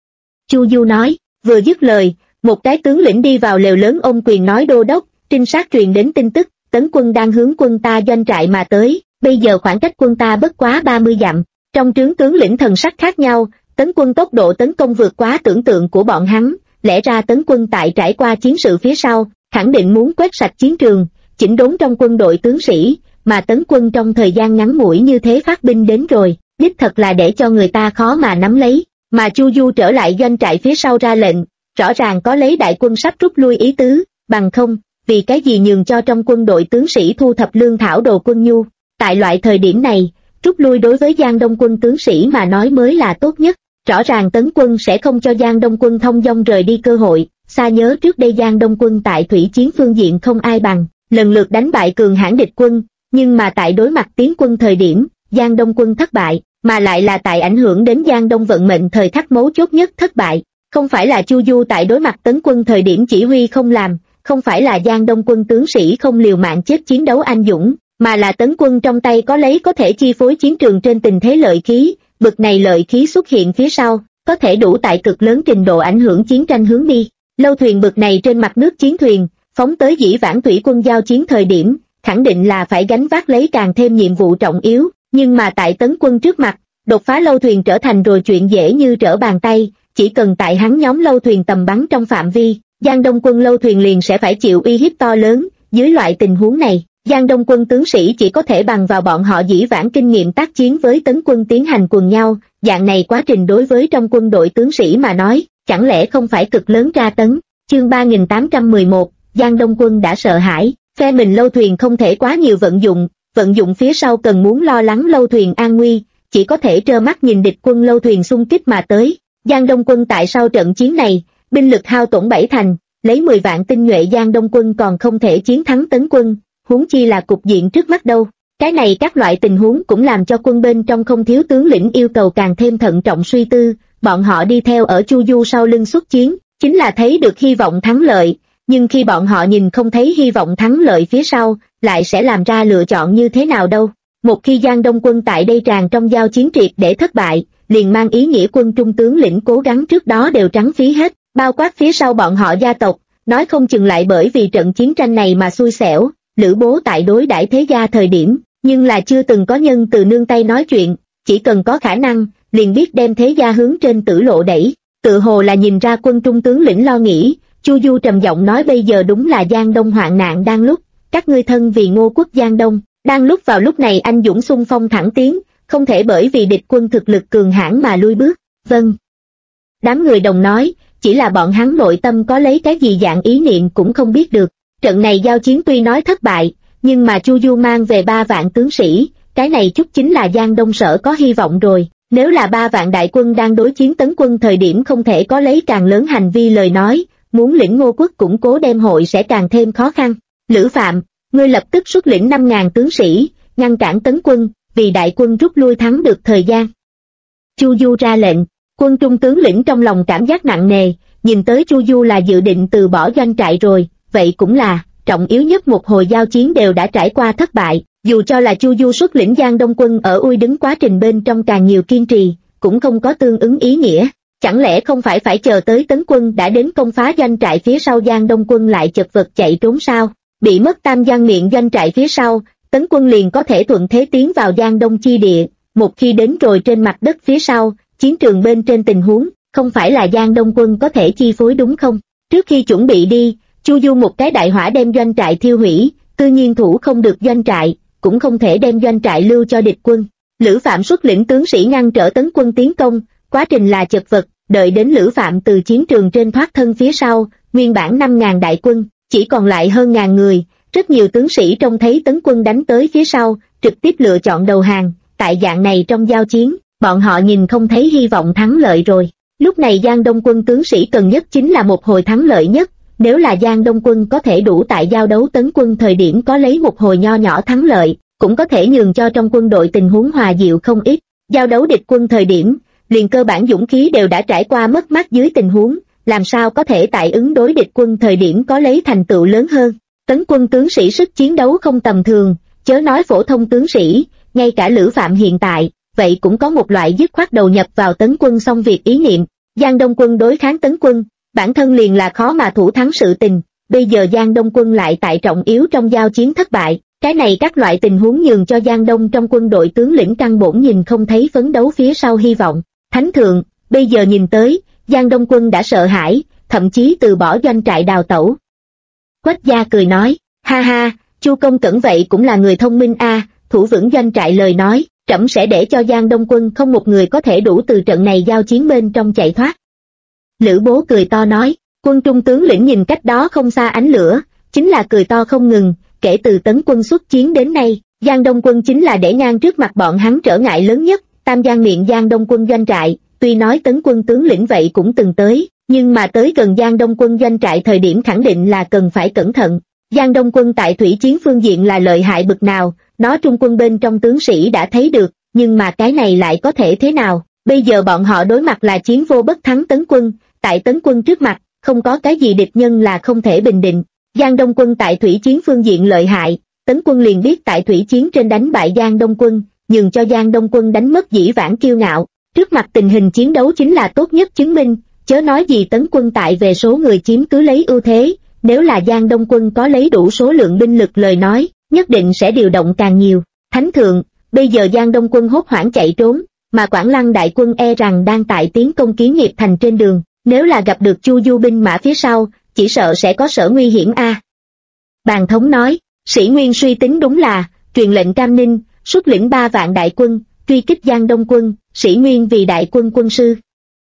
Chu Du nói, vừa dứt lời, một cái tướng lĩnh đi vào lều lớn ôm quyền nói đô đốc, trinh sát truyền đến tin tức, Tấn quân đang hướng quân ta doanh trại mà tới, bây giờ khoảng cách quân ta bất quá 30 dặm. Trong trướng tướng lĩnh thần sắc khác nhau, Tấn quân tốc độ tấn công vượt quá tưởng tượng của bọn hắn, lẽ ra Tấn quân tại trải qua chiến sự phía sau, khẳng định muốn quét sạch chiến trường, chỉnh đốn trong quân đội tướng sĩ, mà Tấn quân trong thời gian ngắn ngủi như thế phát binh đến rồi, đích thật là để cho người ta khó mà nắm lấy. Mà Chu Du trở lại doanh trại phía sau ra lệnh, rõ ràng có lấy đại quân sắp rút lui ý tứ, bằng không, vì cái gì nhường cho trong quân đội tướng sĩ thu thập lương thảo đồ quân nhu. Tại loại thời điểm này, rút lui đối với Giang Đông quân tướng sĩ mà nói mới là tốt nhất. Rõ ràng Tấn quân sẽ không cho Giang Đông quân thông dong rời đi cơ hội, xa nhớ trước đây Giang Đông quân tại thủy chiến phương diện không ai bằng, lần lượt đánh bại cường hãn địch quân, nhưng mà tại đối mặt tiến quân thời điểm, Giang Đông quân thất bại, mà lại là tại ảnh hưởng đến Giang Đông vận mệnh thời khắc mấu chốt nhất thất bại. Không phải là Chu Du tại đối mặt Tấn quân thời điểm chỉ huy không làm, không phải là Giang Đông quân tướng sĩ không liều mạng chết chiến đấu anh dũng, mà là Tấn quân trong tay có lấy có thể chi phối chiến trường trên tình thế lợi khí, bực này lợi khí xuất hiện phía sau, có thể đủ tại cực lớn trình độ ảnh hưởng chiến tranh hướng đi. Lâu thuyền bực này trên mặt nước chiến thuyền, phóng tới dĩ vãng thủy quân giao chiến thời điểm, khẳng định là phải gánh vác lấy càng thêm nhiệm vụ trọng yếu, nhưng mà tại Tấn quân trước mặt, đột phá lâu thuyền trở thành rồi chuyện dễ như trở bàn tay, chỉ cần tại hắn nhóm lâu thuyền tầm bắn trong phạm vi, Giang Đông quân lâu thuyền liền sẽ phải chịu uy hiếp to lớn. Dưới loại tình huống này, Giang Đông quân tướng sĩ chỉ có thể bằng vào bọn họ dĩ vãng kinh nghiệm tác chiến với Tấn quân tiến hành quần nhau, dạng này quá trình đối với trong quân đội tướng sĩ mà nói, chẳng lẽ không phải cực lớn tra tấn. Chương 3811, Giang Đông quân đã sợ hãi, phe mình lâu thuyền không thể quá nhiều vận dụng phía sau cần muốn lo lắng lâu thuyền an nguy, chỉ có thể trơ mắt nhìn địch quân lâu thuyền xung kích mà tới. Giang Đông quân tại sau trận chiến này, binh lực hao tổn 7 thành, lấy 10 vạn tinh nhuệ Giang Đông quân còn không thể chiến thắng Tấn quân, huống chi là cục diện trước mắt đâu. Cái này các loại tình huống cũng làm cho quân bên trong không thiếu tướng lĩnh yêu cầu càng thêm thận trọng suy tư, bọn họ đi theo ở Chu Du sau lưng xuất chiến, chính là thấy được hy vọng thắng lợi, nhưng khi bọn họ nhìn không thấy hy vọng thắng lợi phía sau, lại sẽ làm ra lựa chọn như thế nào đâu. Một khi Giang Đông quân tại đây tràn trong giao chiến triệt để thất bại, liền mang ý nghĩa quân trung tướng lĩnh cố gắng trước đó đều trắng phí hết, bao quát phía sau bọn họ gia tộc, nói không chừng lại bởi vì trận chiến tranh này mà xui xẻo. Lữ Bố tại đối đãi thế gia thời điểm, nhưng là chưa từng có nhân từ nương tay nói chuyện, chỉ cần có khả năng, liền biết đem thế gia hướng trên tử lộ đẩy. Tự hồ là nhìn ra quân trung tướng lĩnh lo nghĩ, Chu Du trầm giọng nói bây giờ đúng là Giang Đông hoạn nạn đang lúc, các ngươi thân vì Ngô quốc Giang Đông, đang lúc vào lúc này anh dũng xung phong thẳng tiến, không thể bởi vì địch quân thực lực cường hãn mà lui bước. Vâng. Đám người đồng nói, chỉ là bọn hắn nội tâm có lấy cái gì dạng ý niệm cũng không biết được. Trận này giao chiến tuy nói thất bại, nhưng mà Chu Du mang về 3 vạn tướng sĩ, cái này chút chính là Giang Đông sở có hy vọng rồi. Nếu là 3 vạn đại quân đang đối chiến Tấn quân thời điểm không thể có lấy càng lớn hành vi lời nói, muốn lĩnh Ngô quốc củng cố đem hội sẽ càng thêm khó khăn. Lữ Phạm, ngươi lập tức xuất lĩnh 5.000 tướng sĩ, ngăn cản Tấn quân, vì đại quân rút lui thắng được thời gian. Chu Du ra lệnh, quân trung tướng lĩnh trong lòng cảm giác nặng nề, nhìn tới Chu Du là dự định từ bỏ doanh trại rồi. Vậy cũng là, trọng yếu nhất một hồi giao chiến đều đã trải qua thất bại, dù cho là Chu Du xuất lĩnh Giang Đông quân ở uy đứng quá trình bên trong càng nhiều kiên trì, cũng không có tương ứng ý nghĩa. Chẳng lẽ không phải chờ tới Tấn quân đã đến công phá doanh trại phía sau Giang Đông quân lại chật vật chạy trốn sao? Bị mất Tam Giang miệng doanh trại phía sau, Tấn quân liền có thể thuận thế tiến vào Giang Đông chi địa, một khi đến rồi trên mặt đất phía sau, chiến trường bên trên tình huống, không phải là Giang Đông quân có thể chi phối đúng không? Trước khi chuẩn bị đi, Chu Du một cái đại hỏa đem doanh trại thiêu hủy, tự nhiên thủ không được doanh trại, cũng không thể đem doanh trại lưu cho địch quân. Lữ Phạm xuất lĩnh tướng sĩ ngăn trở Tấn quân tiến công, quá trình là chật vật, đợi đến Lữ Phạm từ chiến trường trên thoát thân phía sau, nguyên bản 5.000 đại quân, chỉ còn lại hơn 1.000 người, rất nhiều tướng sĩ trông thấy Tấn quân đánh tới phía sau, trực tiếp lựa chọn đầu hàng, tại dạng này trong giao chiến, bọn họ nhìn không thấy hy vọng thắng lợi rồi. Lúc này Giang Đông quân tướng sĩ cần nhất chính là một hồi thắng lợi nhất. Nếu là Giang Đông quân có thể đủ tại giao đấu Tấn quân thời điểm có lấy một hồi nho nhỏ thắng lợi, cũng có thể nhường cho trong quân đội tình huống hòa dịu không ít. Giao đấu địch quân thời điểm, liền cơ bản dũng khí đều đã trải qua mất mát dưới tình huống, làm sao có thể tại ứng đối địch quân thời điểm có lấy thành tựu lớn hơn. Tấn quân tướng sĩ sức chiến đấu không tầm thường, chớ nói phổ thông tướng sĩ, ngay cả Lữ Phạm hiện tại, vậy cũng có một loại dứt khoát đầu nhập vào Tấn quân xong việc ý niệm. Giang Đông quân đối kháng Tấn quân, bản thân liền là khó mà thủ thắng sự tình, bây giờ Giang Đông quân lại tại trọng yếu trong giao chiến thất bại, cái này các loại tình huống nhường cho Giang Đông trong quân đội tướng lĩnh căn bổn nhìn không thấy phấn đấu phía sau hy vọng. Thánh thượng, bây giờ nhìn tới, Giang Đông quân đã sợ hãi, thậm chí từ bỏ doanh trại đào tẩu. Quách Gia cười nói, ha ha, Chu công cẩn vậy cũng là người thông minh a, thủ vững doanh trại lời nói, trẫm sẽ để cho Giang Đông quân không một người có thể đủ từ trận này giao chiến bên trong chạy thoát. Lữ Bố cười to nói, Quân trung tướng lĩnh nhìn cách đó không xa ánh lửa, chính là cười to không ngừng. Kể từ Tấn quân xuất chiến đến nay, Giang Đông quân chính là để ngang trước mặt bọn hắn trở ngại lớn nhất. Tam Giang miệng Giang Đông quân doanh trại, tuy nói Tấn quân tướng lĩnh vậy cũng từng tới, nhưng mà tới gần Giang Đông quân doanh trại thời điểm khẳng định là cần phải cẩn thận. Giang Đông quân tại thủy chiến phương diện là lợi hại bực nào, nó trung quân bên trong tướng sĩ đã thấy được, nhưng mà cái này lại có thể thế nào? Bây giờ bọn họ đối mặt là chiến vô bất thắng Tấn quân, tại Tấn quân trước mặt, không có cái gì địch nhân là không thể bình định. Giang Đông quân tại thủy chiến phương diện lợi hại, Tấn quân liền biết tại thủy chiến trên đánh bại Giang Đông quân, nhường cho Giang Đông quân đánh mất dĩ vãng kiêu ngạo. Trước mặt tình hình chiến đấu chính là tốt nhất chứng minh, chớ nói gì Tấn quân tại về số người chiếm cứ lấy ưu thế, nếu là Giang Đông quân có lấy đủ số lượng binh lực lời nói, nhất định sẽ điều động càng nhiều. Thánh thượng, bây giờ Giang Đông quân hốt hoảng chạy trốn, mà Quảng Lăng đại quân e rằng đang tại tiến công Kiến Nghiệp thành trên đường, nếu là gặp được Chu Du binh mã phía sau, chỉ sợ sẽ có sở nguy hiểm a. Bàn thống nói, Sĩ Nguyên suy tính đúng là, truyền lệnh Cam Ninh, xuất lĩnh 3 vạn đại quân, truy kích Giang Đông quân, Sĩ Nguyên vì đại quân quân sư.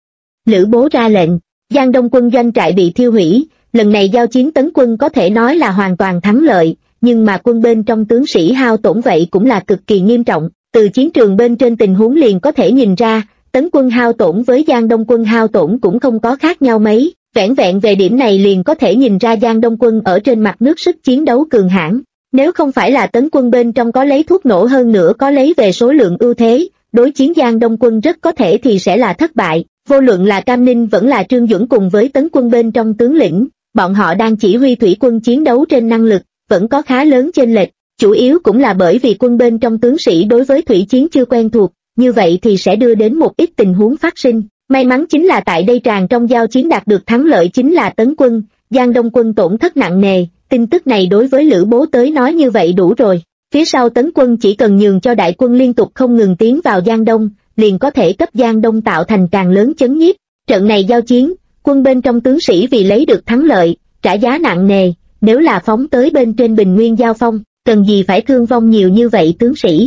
Lữ Bố ra lệnh, Giang Đông quân doanh trại bị thiêu hủy, lần này giao chiến Tấn quân có thể nói là hoàn toàn thắng lợi, nhưng mà quân bên trong tướng sĩ hao tổn vậy cũng là cực kỳ nghiêm trọng, từ chiến trường bên trên tình huống liền có thể nhìn ra, Tấn quân hao tổn với Giang Đông quân hao tổn cũng không có khác nhau mấy, vẻn vẹn về điểm này liền có thể nhìn ra Giang Đông quân ở trên mặt nước sức chiến đấu cường hãn. Nếu không phải là Tấn quân bên trong có lấy thuốc nổ hơn nữa có lấy về số lượng ưu thế, đối chiến Giang Đông quân rất có thể thì sẽ là thất bại. Vô luận là Cam Ninh vẫn là Trương Duẩn cùng với Tấn quân bên trong tướng lĩnh, bọn họ đang chỉ huy thủy quân chiến đấu trên năng lực, vẫn có khá lớn chênh lệch, chủ yếu cũng là bởi vì quân bên trong tướng sĩ đối với thủy chiến chưa quen thuộc, như vậy thì sẽ đưa đến một ít tình huống phát sinh. May mắn chính là tại đây tràng trong giao chiến đạt được thắng lợi chính là Tấn quân, Giang Đông quân tổn thất nặng nề, tin tức này đối với Lữ Bố tới nói như vậy đủ rồi. Phía sau Tấn quân chỉ cần nhường cho đại quân liên tục không ngừng tiến vào Giang Đông, liền có thể cấp Giang Đông tạo thành càng lớn chấn nhiếp. Trận này giao chiến, quân bên trong tướng sĩ vì lấy được thắng lợi, trả giá nặng nề, nếu là phóng tới bên trên Bình Nguyên giao phong, cần gì phải thương vong nhiều như vậy tướng sĩ.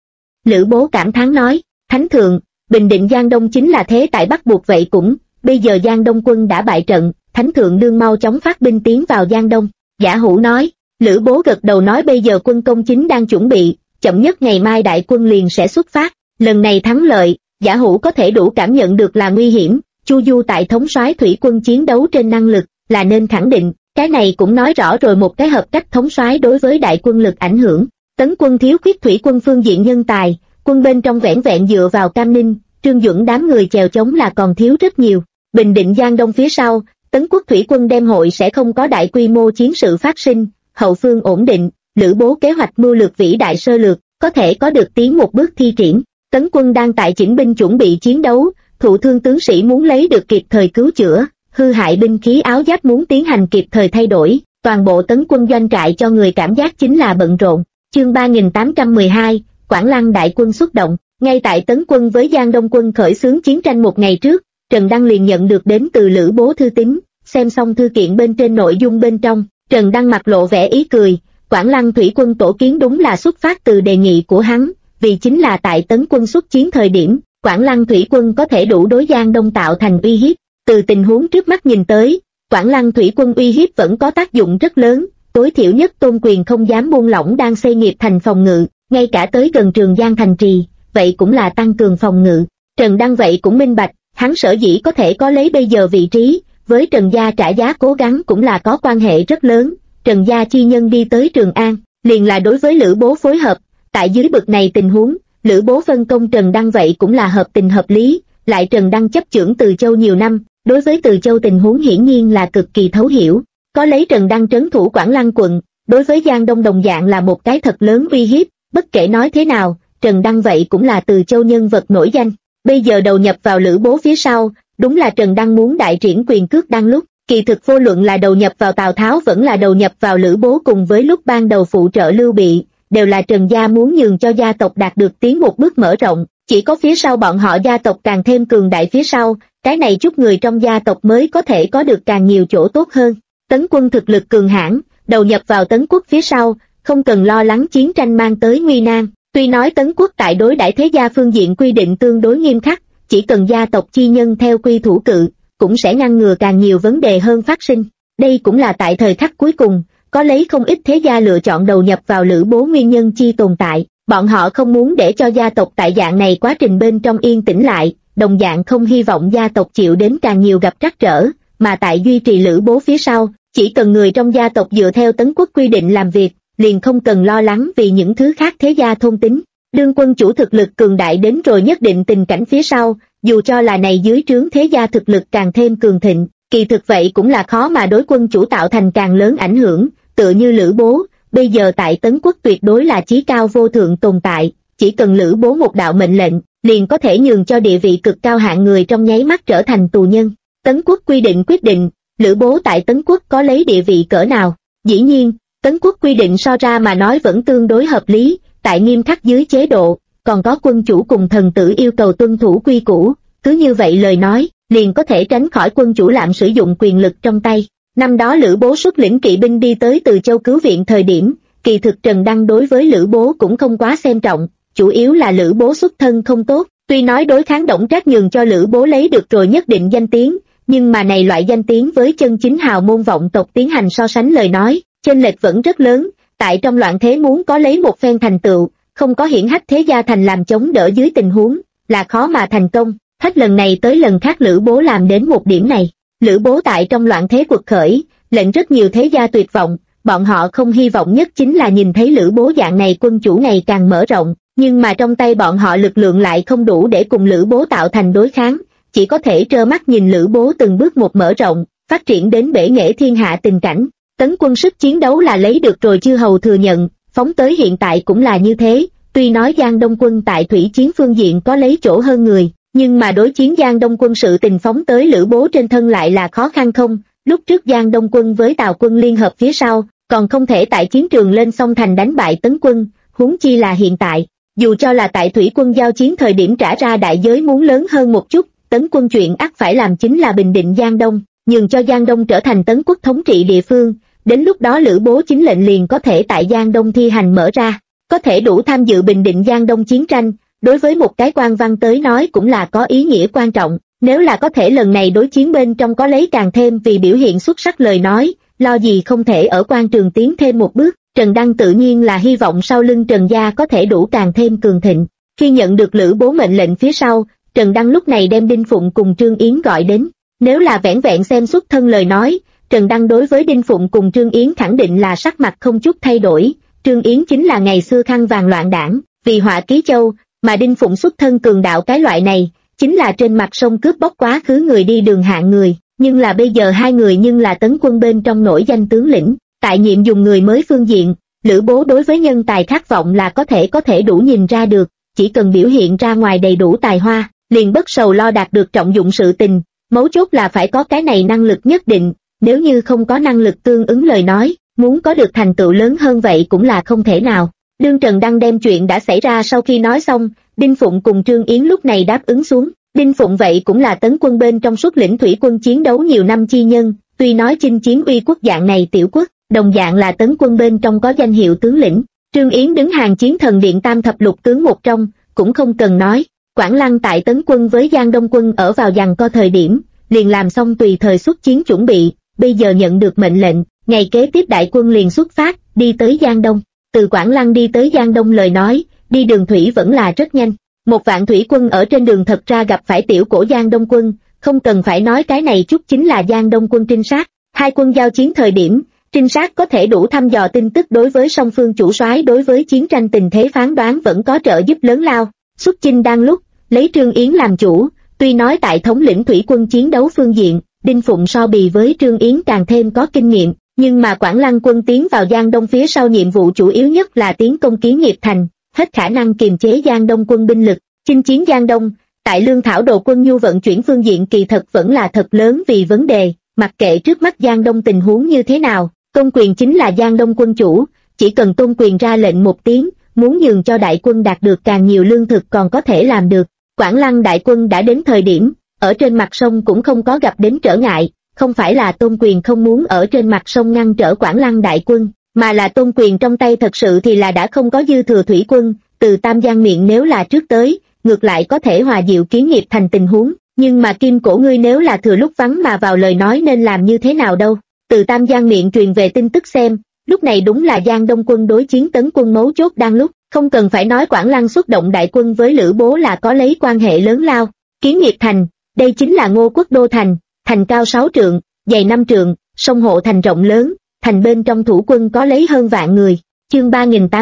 Lữ Bố cảm thán nói, Thánh thượng, bình định Giang Đông chính là thế tại bắt buộc vậy cũng, bây giờ Giang Đông quân đã bại trận, Thánh thượng đương mau chóng phát binh tiến vào Giang Đông. Giả Hủ nói, Lữ Bố gật đầu nói bây giờ quân công chính đang chuẩn bị, chậm nhất ngày mai đại quân liền sẽ xuất phát, lần này thắng lợi, Giả Hủ có thể đủ cảm nhận được là nguy hiểm, Chu Du tại thống soái thủy quân chiến đấu trên năng lực, là nên khẳng định, cái này cũng nói rõ rồi một cái hợp cách thống soái đối với đại quân lực ảnh hưởng. Tấn quân thiếu khuyết thủy quân phương diện nhân tài, quân bên trong vẻn vẹn dựa vào Cam Ninh, Trương Duẩn đám người chèo chống là còn thiếu rất nhiều. Bình định Giang Đông phía sau, Tấn quốc thủy quân đem hội sẽ không có đại quy mô chiến sự phát sinh, hậu phương ổn định, Lữ Bố kế hoạch mưu lược vĩ đại sơ lược, có thể có được tiến một bước thi triển. Tấn quân đang tại chỉnh binh chuẩn bị chiến đấu, thụ thương tướng sĩ muốn lấy được kịp thời cứu chữa, hư hại binh khí áo giáp muốn tiến hành kịp thời thay đổi, toàn bộ Tấn quân doanh trại cho người cảm giác chính là bận rộn. Chương 3812, Quảng Lăng đại quân xuất động, ngay tại Tấn quân với Giang Đông quân khởi xướng chiến tranh một ngày trước, Trần Đăng liền nhận được đến từ Lữ Bố thư tín, xem xong thư kiện bên trên nội dung bên trong, Trần Đăng mặt lộ vẻ ý cười, Quảng Lăng thủy quân tổ kiến đúng là xuất phát từ đề nghị của hắn, vì chính là tại Tấn quân xuất chiến thời điểm, Quảng Lăng thủy quân có thể đủ đối Giang Đông tạo thành uy hiếp, từ tình huống trước mắt nhìn tới, Quảng Lăng thủy quân uy hiếp vẫn có tác dụng rất lớn, tối thiểu nhất Tôn Quyền không dám buông lỏng đang xây nghiệp thành phòng ngự, ngay cả tới gần Trường Giang thành trì, vậy cũng là tăng cường phòng ngự. Trần Đăng vậy cũng minh bạch, hắn sở dĩ có thể có lấy bây giờ vị trí, với Trần gia trả giá cố gắng cũng là có quan hệ rất lớn. Trần gia chi nhân đi tới Trường An, liền là đối với Lữ Bố phối hợp, tại dưới bực này tình huống, Lữ Bố phân công Trần Đăng vậy cũng là hợp tình hợp lý, lại Trần Đăng chấp chưởng Từ Châu nhiều năm, đối với Từ Châu tình huống hiển nhiên là cực kỳ thấu hiểu, có lấy Trần Đăng trấn thủ Quảng Lăng quận, đối với Giang Đông đồng dạng là một cái thật lớn uy hiếp, bất kể nói thế nào, Trần Đăng vậy cũng là Từ Châu nhân vật nổi danh, bây giờ đầu nhập vào Lữ Bố phía sau, đúng là Trần Đăng muốn đại triển quyền cước đang lúc, kỳ thực vô luận là đầu nhập vào Tào Tháo vẫn là đầu nhập vào Lữ Bố cùng với lúc ban đầu phụ trợ Lưu Bị, đều là Trần gia muốn nhường cho gia tộc đạt được tiến một bước mở rộng, chỉ có phía sau bọn họ gia tộc càng thêm cường đại phía sau, cái này chút người trong gia tộc mới có thể có được càng nhiều chỗ tốt hơn. Tấn quân thực lực cường hãn, đầu nhập vào Tấn quốc phía sau, không cần lo lắng chiến tranh mang tới nguy nan. Tuy nói Tấn quốc tại đối đãi thế gia phương diện quy định tương đối nghiêm khắc, chỉ cần gia tộc chi nhân theo quy thủ cự, cũng sẽ ngăn ngừa càng nhiều vấn đề hơn phát sinh. Đây cũng là tại thời khắc cuối cùng, có lấy không ít thế gia lựa chọn đầu nhập vào Lữ Bố nguyên nhân chi tồn tại. Bọn họ không muốn để cho gia tộc tại dạng này quá trình bên trong yên tĩnh lại, đồng dạng không hy vọng gia tộc chịu đến càng nhiều gặp trắc trở, mà tại duy trì Lữ Bố phía sau, chỉ cần người trong gia tộc dựa theo Tấn Quốc quy định làm việc, liền không cần lo lắng vì những thứ khác thế gia thôn tính. Đương quân chủ thực lực cường đại đến rồi nhất định tình cảnh phía sau, dù cho là này dưới trướng thế gia thực lực càng thêm cường thịnh, kỳ thực vậy cũng là khó mà đối quân chủ tạo thành càng lớn ảnh hưởng, tựa như Lữ Bố, bây giờ tại Tấn Quốc tuyệt đối là chí cao vô thượng tồn tại, chỉ cần Lữ Bố một đạo mệnh lệnh, liền có thể nhường cho địa vị cực cao hạng người trong nháy mắt trở thành tù nhân. Tấn Quốc quy định quyết định, Lữ Bố tại Tấn Quốc có lấy địa vị cỡ nào? Dĩ nhiên, Tấn Quốc quy định so ra mà nói vẫn tương đối hợp lý, tại nghiêm khắc dưới chế độ, còn có quân chủ cùng thần tử yêu cầu tuân thủ quy củ, cứ như vậy lời nói, liền có thể tránh khỏi quân chủ lạm sử dụng quyền lực trong tay. Năm đó Lữ Bố xuất lĩnh kỵ binh đi tới Từ Châu cứu viện thời điểm, kỳ thực Trần Đăng đối với Lữ Bố cũng không quá xem trọng, chủ yếu là Lữ Bố xuất thân không tốt, tuy nói đối kháng Đổng Trác nhường cho Lữ Bố lấy được rồi nhất định danh tiếng, nhưng mà này loại danh tiếng với chân chính hào môn vọng tộc tiến hành so sánh lời nói, chênh lệch vẫn rất lớn, tại trong loạn thế muốn có lấy một phen thành tựu, không có hiển hách thế gia thành làm chống đỡ dưới tình huống, là khó mà thành công, hết lần này tới lần khác Lữ Bố làm đến một điểm này. Lữ Bố tại trong loạn thế quật khởi, lệnh rất nhiều thế gia tuyệt vọng, bọn họ không hy vọng nhất chính là nhìn thấy Lữ Bố dạng này quân chủ ngày càng mở rộng, nhưng mà trong tay bọn họ lực lượng lại không đủ để cùng Lữ Bố tạo thành đối kháng, chỉ có thể trơ mắt nhìn Lữ Bố từng bước một mở rộng, phát triển đến bể nghệ thiên hạ tình cảnh. Tấn quân sức chiến đấu là lấy được rồi chư hầu thừa nhận, phóng tới hiện tại cũng là như thế, tuy nói Giang Đông quân tại thủy chiến phương diện có lấy chỗ hơn người, nhưng mà đối chiến Giang Đông quân sự tình phóng tới Lữ Bố trên thân lại là khó khăn không, lúc trước Giang Đông quân với Tào quân liên hợp phía sau, còn không thể tại chiến trường lên sông thành đánh bại Tấn quân, huống chi là hiện tại, dù cho là tại thủy quân giao chiến thời điểm trả ra đại giới muốn lớn hơn một chút, Tấn quân chuyện ắt phải làm chính là bình định Giang Đông, nhường cho Giang Đông trở thành Tấn quốc thống trị địa phương, đến lúc đó Lữ Bố chính lệnh liền có thể tại Giang Đông thi hành mở ra, có thể đủ tham dự bình định Giang Đông chiến tranh, đối với một cái quan văn tới nói cũng là có ý nghĩa quan trọng, nếu là có thể lần này đối chiến bên trong có lấy càng thêm vì biểu hiện xuất sắc lời nói, lo gì không thể ở quan trường tiến thêm một bước. Trần Đăng tự nhiên là hy vọng sau lưng Trần gia có thể đủ càng thêm cường thịnh. Khi nhận được Lữ Bố mệnh lệnh phía sau, Trần Đăng lúc này đem Đinh Phụng cùng Trương Yến gọi đến. Nếu là vẻn vẹn xem xuất thân lời nói, Trần Đăng đối với Đinh Phụng cùng Trương Yến khẳng định là sắc mặt không chút thay đổi. Trương Yến chính là ngày xưa khăn vàng loạn đảng, vì họa ký châu, mà Đinh Phụng xuất thân cường đạo cái loại này, chính là trên mặt sông cướp bóc quá khứ người đi đường hạng người, nhưng là bây giờ hai người nhưng là Tấn quân bên trong nổi danh tướng lĩnh. Tại nhiệm dùng người mới phương diện, Lữ Bố đối với nhân tài khát vọng là có thể đủ nhìn ra được, chỉ cần biểu hiện ra ngoài đầy đủ tài hoa, liền bất sầu lo đạt được trọng dụng sự tình, mấu chốt là phải có cái này năng lực nhất định, nếu như không có năng lực tương ứng lời nói, muốn có được thành tựu lớn hơn vậy cũng là không thể nào. Đương Trần Đăng đem chuyện đã xảy ra sau khi nói xong, Đinh Phụng cùng Trương Yến lúc này đáp ứng xuống. Đinh Phụng vậy cũng là Tấn quân bên trong xuất lĩnh thủy quân chiến đấu nhiều năm chi nhân, tuy nói chinh chiến uy quốc dạng này tiểu quốc, đồng dạng là Tấn quân bên trong có danh hiệu tướng lĩnh. Trương Yến đứng hàng chiến thần điện tam thập lục tướng một trong, cũng không cần nói. Quảng Lăng tại Tấn quân với Giang Đông quân ở vào giằng co thời điểm, liền làm xong tùy thời xuất chiến chuẩn bị, bây giờ nhận được mệnh lệnh, ngày kế tiếp đại quân liền xuất phát, đi tới Giang Đông. Từ Quảng Lăng đi tới Giang Đông lời nói, đi đường thủy vẫn là rất nhanh. Một vạn thủy quân ở trên đường thật ra gặp phải tiểu cổ Giang Đông quân, không cần phải nói cái này chút chính là Giang Đông quân trinh sát. Hai quân giao chiến thời điểm, trinh sát có thể đủ thăm dò tin tức đối với song phương chủ soái đối với chiến tranh tình thế phán đoán vẫn có trợ giúp lớn lao. Xuất chinh đang lúc, lấy Trương Yến làm chủ, tuy nói tại thống lĩnh thủy quân chiến đấu phương diện, Đinh Phụng so bì với Trương Yến càng thêm có kinh nghiệm, nhưng mà Quảng Lăng quân tiến vào Giang Đông phía sau nhiệm vụ chủ yếu nhất là tiến công Kiến Nghiệp thành, hết khả năng kiềm chế Giang Đông quân binh lực. Chinh chiến Giang Đông, tại lương thảo đồ quân nhu vận chuyển phương diện kỳ thật vẫn là thật lớn vì vấn đề, mặc kệ trước mắt Giang Đông tình huống như thế nào, Tôn Quyền chính là Giang Đông quân chủ, chỉ cần Tôn Quyền ra lệnh một tiếng, muốn nhường cho đại quân đạt được càng nhiều lương thực còn có thể làm được. Quảng Lăng đại quân đã đến thời điểm, ở trên mặt sông cũng không có gặp đến trở ngại, không phải là Tôn Quyền không muốn ở trên mặt sông ngăn trở Quảng Lăng đại quân, mà là Tôn Quyền trong tay thật sự thì là đã không có dư thừa thủy quân, từ Tam Giang miệng nếu là trước tới, ngược lại có thể hòa dịu Kiến Nghiệp thành tình huống, Nhưng mà Kim Cổ ngươi nếu là thừa lúc vắng mà vào lời nói nên làm như thế nào đâu? Từ Tam Giang miệng truyền về tin tức xem, lúc này đúng là Giang Đông quân đối chiến Tấn quân mấu chốt đang lúc, không cần phải nói Quảng Lăng xuất động đại quân với Lữ Bố là có lấy quan hệ lớn lao. Kiến Nghiệp thành, đây chính là Ngô Quốc đô thành, thành cao 6 trượng, dày 5 trượng, sông hộ thành rộng lớn, thành bên trong thủ quân có lấy hơn vạn người. Chương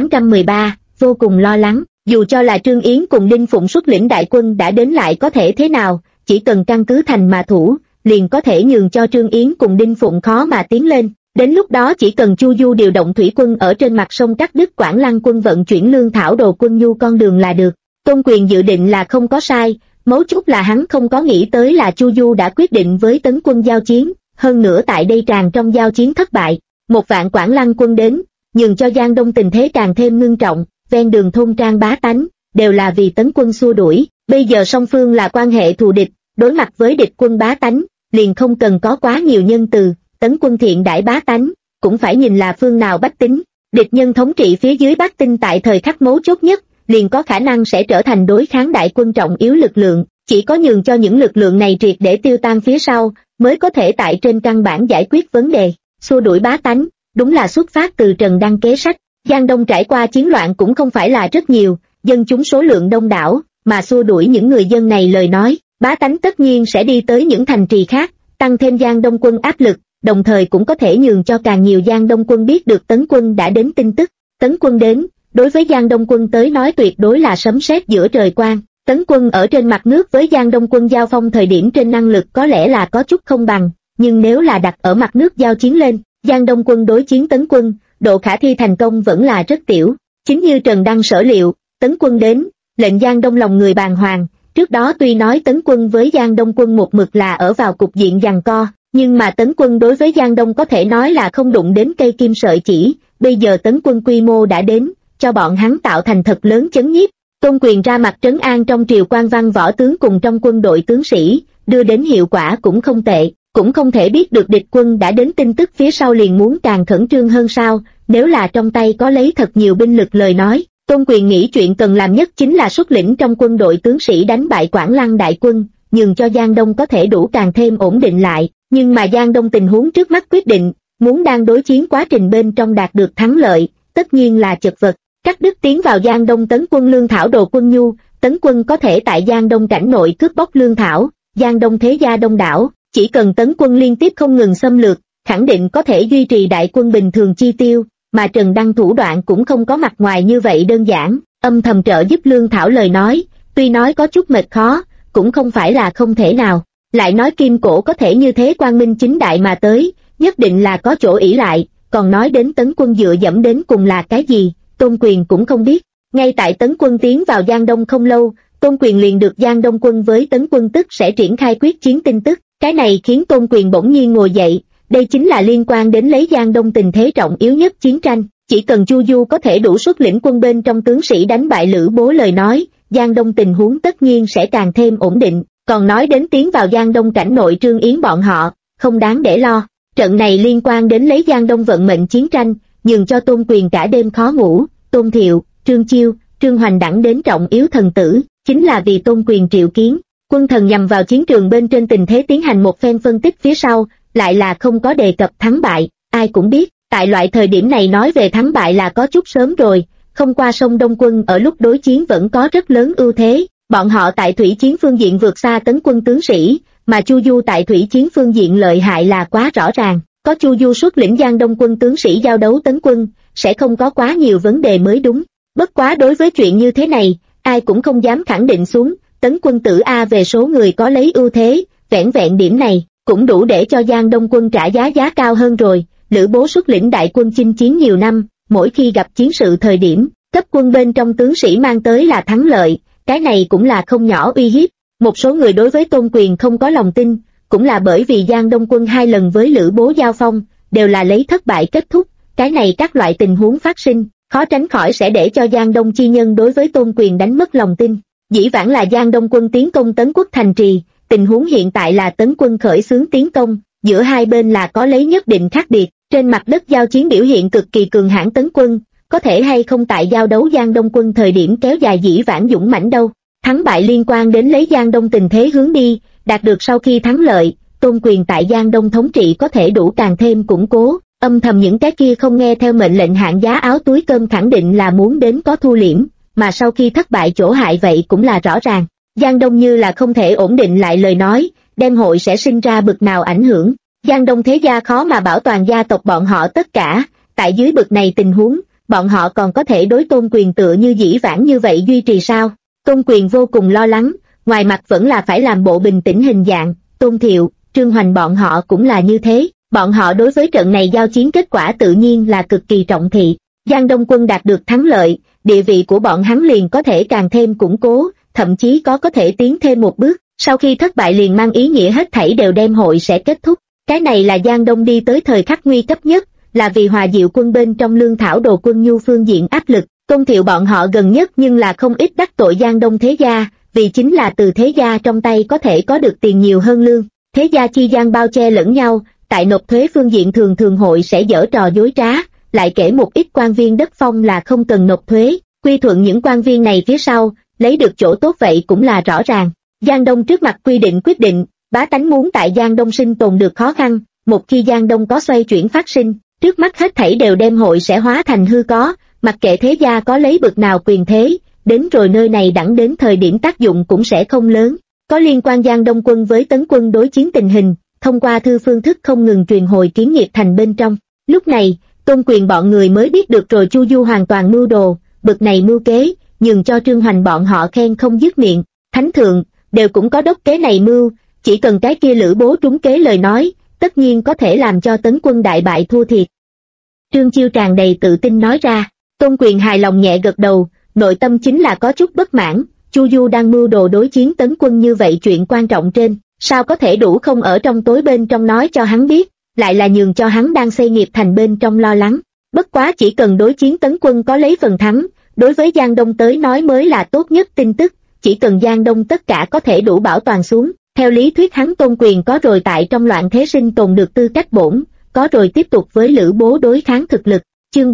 3813, vô cùng lo lắng, dù cho là Trương Yến cùng Đinh Phụng xuất lĩnh đại quân đã đến lại có thể thế nào, chỉ cần căn cứ thành mà thủ, liền có thể nhường cho Trương Yến cùng Đinh Phụng khó mà tiến lên. Đến lúc đó chỉ cần Chu Du điều động thủy quân ở trên mặt sông cắt đứt Quảng Lăng quân vận chuyển lương thảo đồ quân nhu con đường là được. Tôn Quyền dự định là không có sai, mấu chốt là hắn không có nghĩ tới là Chu Du đã quyết định với Tấn quân giao chiến, hơn nữa tại đây tràn trong giao chiến thất bại, 1 vạn Quảng Lăng quân đến, nhường cho Giang Đông tình thế càng thêm ngưng trọng, ven đường thôn trang bá tánh, đều là vì Tấn quân xua đuổi, bây giờ song phương là quan hệ thù địch, đối mặt với địch quân bá tánh, liền không cần có quá nhiều nhân từ, Tấn quân thiện đãi bá tánh, cũng phải nhìn là phương nào bách tính, địch nhân thống trị phía dưới Bắc Tinh tại thời khắc mấu chốt nhất, liền có khả năng sẽ trở thành đối kháng đại quân trọng yếu lực lượng, chỉ có nhường cho những lực lượng này triệt để tiêu tan phía sau, mới có thể tại trên căn bản giải quyết vấn đề, xua đuổi bá tánh, đúng là xuất phát từ Trần Đăng kế sách. Giang Đông trải qua chiến loạn cũng không phải là rất nhiều, dân chúng số lượng đông đảo, mà xua đuổi những người dân này lời nói, bá tánh tất nhiên sẽ đi tới những thành trì khác, tăng thêm Giang Đông quân áp lực, đồng thời cũng có thể nhường cho càng nhiều Giang Đông quân biết được Tấn quân đã đến tin tức. Tấn quân đến, đối với Giang Đông quân tới nói tuyệt đối là sấm sét giữa trời quang. Tấn quân ở trên mặt nước với Giang Đông quân giao phong thời điểm trên năng lực có lẽ là có chút không bằng, nhưng nếu là đặt ở mặt nước giao chiến lên, Giang Đông quân đối chiến Tấn quân, độ khả thi thành công vẫn là rất tiểu. Chính như Trần Đăng sở liệu, Tấn quân đến, lệnh Giang Đông lòng người bàng hoàng. Trước đó tuy nói Tấn quân với Giang Đông quân một mực là ở vào cục diện giằng co, nhưng mà Tấn quân đối với Giang Đông có thể nói là không đụng đến cây kim sợi chỉ, bây giờ Tấn quân quy mô đã đến, cho bọn hắn tạo thành thật lớn chấn nhiếp. Tôn Quyền ra mặt trấn an trong triều quan văn võ tướng cùng trong quân đội tướng sĩ, đưa đến hiệu quả cũng không tệ, cũng không thể biết được địch quân đã đến tin tức phía sau liền muốn càng khẩn trương hơn sao, nếu là trong tay có lấy thật nhiều binh lực lời nói. Tôn Quyền nghĩ chuyện cần làm nhất chính là xuất lĩnh trong quân đội tướng sĩ đánh bại Quảng Lăng đại quân, nhường cho Giang Đông có thể đủ càng thêm ổn định lại, nhưng mà Giang Đông tình huống trước mắt quyết định, muốn đang đối chiến quá trình bên trong đạt được thắng lợi, tất nhiên là chật vật. Cắt đứt tiến vào Giang Đông tấn quân lương thảo đồ quân nhu, tấn quân có thể tại Giang Đông cảnh nội cướp bóc lương thảo, Giang Đông thế gia đông đảo, chỉ cần tấn quân liên tiếp không ngừng xâm lược, khẳng định có thể duy trì đại quân bình thường chi tiêu, mà Trần Đăng thủ đoạn cũng không có mặt ngoài như vậy đơn giản, âm thầm trợ giúp lương thảo lời nói, tuy nói có chút mệt khó, cũng không phải là không thể nào. Lại nói Kim Cổ có thể như thế quang minh chính đại mà tới, nhất định là có chỗ ỷ lại, còn nói đến tấn quân dựa dẫm đến cùng là cái gì, Tôn Quyền cũng không biết. Ngay tại tấn quân tiến vào Giang Đông không lâu, Tôn Quyền liền được Giang Đông quân với tấn quân tức sẽ triển khai quyết chiến tin tức, cái này khiến Tôn Quyền bỗng nhiên ngồi dậy, đây chính là liên quan đến lấy Giang Đông tình thế trọng yếu nhất chiến tranh, chỉ cần Chu Du có thể đủ xuất lĩnh quân bên trong tướng sĩ đánh bại Lữ Bố lời nói, Giang Đông tình huống tất nhiên sẽ càng thêm ổn định. Còn nói đến tiến vào Giang Đông cảnh nội Trương Yến bọn họ, không đáng để lo. Trận này liên quan đến lấy Giang Đông vận mệnh chiến tranh, nhường cho Tôn Quyền cả đêm khó ngủ. Tôn Thiệu, Trương Chiêu, Trương Hoành đẳng đến trọng yếu thần tử, chính là vì Tôn Quyền triệu kiến. Quân thần nhằm vào chiến trường bên trên tình thế tiến hành một phen phân tích phía sau, lại là không có đề cập thắng bại. Ai cũng biết, tại loại thời điểm này nói về thắng bại là có chút sớm rồi, không qua sông Đông quân ở lúc đối chiến vẫn có rất lớn ưu thế. Bọn họ tại thủy chiến phương diện vượt xa tấn quân tướng sĩ, mà Chu Du tại thủy chiến phương diện lợi hại là quá rõ ràng. Có Chu Du xuất lĩnh Giang Đông quân tướng sĩ giao đấu tấn quân, sẽ không có quá nhiều vấn đề mới đúng. Bất quá đối với chuyện như thế này, ai cũng không dám khẳng định xuống, tấn quân tử A về số người có lấy ưu thế, vẹn vẹn điểm này, cũng đủ để cho Giang Đông quân trả giá cao hơn rồi. Lữ Bố xuất lĩnh đại quân chinh chiến nhiều năm, mỗi khi gặp chiến sự thời điểm, cấp quân bên trong tướng sĩ mang tới là thắng lợi. Cái này cũng là không nhỏ uy hiếp, một số người đối với Tôn Quyền không có lòng tin, cũng là bởi vì Giang Đông quân 2 lần với Lữ Bố giao phong, đều là lấy thất bại kết thúc, cái này các loại tình huống phát sinh, khó tránh khỏi sẽ để cho Giang Đông chi nhân đối với Tôn Quyền đánh mất lòng tin. Dĩ vãng là Giang Đông quân tiến công Tấn Quốc thành trì, tình huống hiện tại là Tấn quân khởi xướng tiến công, giữa hai bên là có lấy nhất định khác biệt, trên mặt đất giao chiến biểu hiện cực kỳ cường hãn Tấn quân, có thể hay không tại giao đấu Giang Đông quân thời điểm kéo dài dĩ vãng dũng mãnh đâu. Thắng bại liên quan đến lấy Giang Đông tình thế hướng đi, Đạt được sau khi thắng lợi, tôn quyền tại Giang Đông thống trị có thể đủ càng thêm củng cố, âm thầm những cái kia không nghe theo mệnh lệnh hạng giá áo túi cơm khẳng định là muốn đến có thu liễm, mà sau khi thất bại chỗ hại vậy cũng là rõ ràng. Giang Đông như là không thể ổn định lại lời nói, đem hội sẽ sinh ra bực nào ảnh hưởng. Giang Đông thế gia khó mà bảo toàn gia tộc bọn họ tất cả, tại dưới bực này tình huống, bọn họ còn có thể đối tôn quyền tựa như dĩ vãng như vậy duy trì sao? Tôn quyền vô cùng lo lắng, ngoài mặt vẫn là phải làm bộ bình tĩnh hình dạng. Tôn Thiệu, Trương Hoành bọn họ cũng là như thế, bọn họ đối với trận này giao chiến kết quả tự nhiên là cực kỳ trọng thị. Giang Đông quân đạt được thắng lợi, địa vị của bọn hắn liền có thể càng thêm củng cố, thậm chí có thể tiến thêm một bước. Sau khi thất bại liền mang ý nghĩa hết thảy đều đem hội sẽ kết thúc. Cái này là Giang Đông đi tới thời khắc nguy cấp nhất, là vì hòa dịu quân bên trong lương thảo đồ quân nhu phương diện áp lực. Tôn Thiệu bọn họ gần nhất nhưng là không ít đắc tội Giang Đông thế gia, vì chính là từ thế gia trong tay có thể có được tiền nhiều hơn lương. Thế gia chi gian bao che lẫn nhau, tại nộp thuế phương diện thường thường hội sẽ giở trò dối trá, lại kể một ít quan viên đất phong là không cần nộp thuế, quy thuận những quan viên này phía sau, lấy được chỗ tốt vậy cũng là rõ ràng. Giang Đông trước mặt quy định quyết định, bá tánh muốn tại Giang Đông sinh tồn được khó khăn, một khi Giang Đông có xoay chuyển phát sinh, trước mắt hết thảy đều đem hội sẽ hóa thành hư có, mặc kệ thế gia có lấy bực nào quyền thế, đến rồi nơi này đẳng đến thời điểm tác dụng cũng sẽ không lớn. Có liên quan Giang Đông quân với Tấn quân đối chiến tình hình, thông qua thư phương thức không ngừng truyền hồi Kiến Nghiệp thành bên trong. Lúc này, Tôn Quyền bọn người mới biết được rồi Chu Du hoàn toàn mưu đồ, bực này mưu kế, nhường cho Trương Hoành bọn họ khen không dứt miệng. Thánh thượng, đều cũng có đốc kế này mưu, chỉ cần cái kia Lữ Bố trúng kế lời nói, tất nhiên có thể làm cho Tấn quân đại bại thua thiệt. Trương Chiêu tràn đầy tự tin nói ra. Tôn Quyền hài lòng nhẹ gật đầu, nội tâm chính là có chút bất mãn. Chu Du đang mưu đồ đối chiến Tấn quân như vậy chuyện quan trọng trên, sao có thể đủ không ở trong tối bên trong nói cho hắn biết, lại là nhường cho hắn đang xây nghiệp thành bên trong lo lắng. Bất quá chỉ cần đối chiến Tấn quân có lấy phần thắng, đối với Giang Đông tới nói mới là tốt nhất tin tức, chỉ cần Giang Đông tất cả có thể đủ bảo toàn xuống. Theo lý thuyết hắn Tôn Quyền có rồi tại trong loạn thế sinh tồn được tư cách bổn, có rồi tiếp tục với Lữ Bố đối kháng thực lực. Chương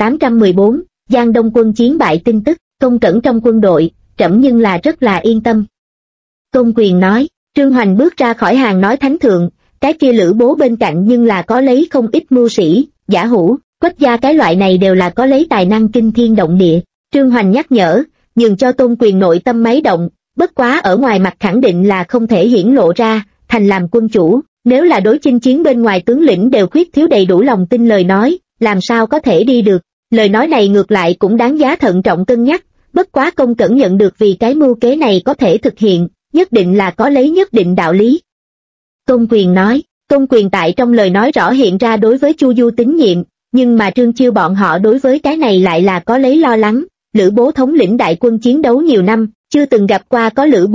3814, Giang Đông quân chiến bại tin tức, công cẩn trong quân đội, trẫm nhưng là rất là yên tâm. Tôn Quyền nói. Trương Hoành bước ra khỏi hàng nói thánh thượng, cái kia Lữ Bố bên cạnh nhưng là có lấy không ít mưu sĩ, giả hủ, Quách gia cái loại này đều là có lấy tài năng kinh thiên động địa. Trương Hoành nhắc nhở, nhường cho Tôn Quyền nội tâm máy động, bất quá ở ngoài mặt khẳng định là không thể hiển lộ ra, thành làm quân chủ, nếu là đối chinh chiến bên ngoài tướng lĩnh đều khuyết thiếu đầy đủ lòng tin lời nói, làm sao có thể đi được. Lời nói này ngược lại cũng đáng giá thận trọng cân nhắc, bất quá công cẩn nhận được vì cái mưu kế này có thể thực hiện, nhất định là có lấy nhất định đạo lý. Tôn Quyền nói, Tôn Quyền tại trong lời nói rõ hiện ra đối với Chu Du tín nhiệm, nhưng mà Trương Chiêu bọn họ đối với cái này lại là có lấy lo lắng. Lữ Bố thống lĩnh đại quân chiến đấu nhiều năm, chưa từng gặp qua có Lữ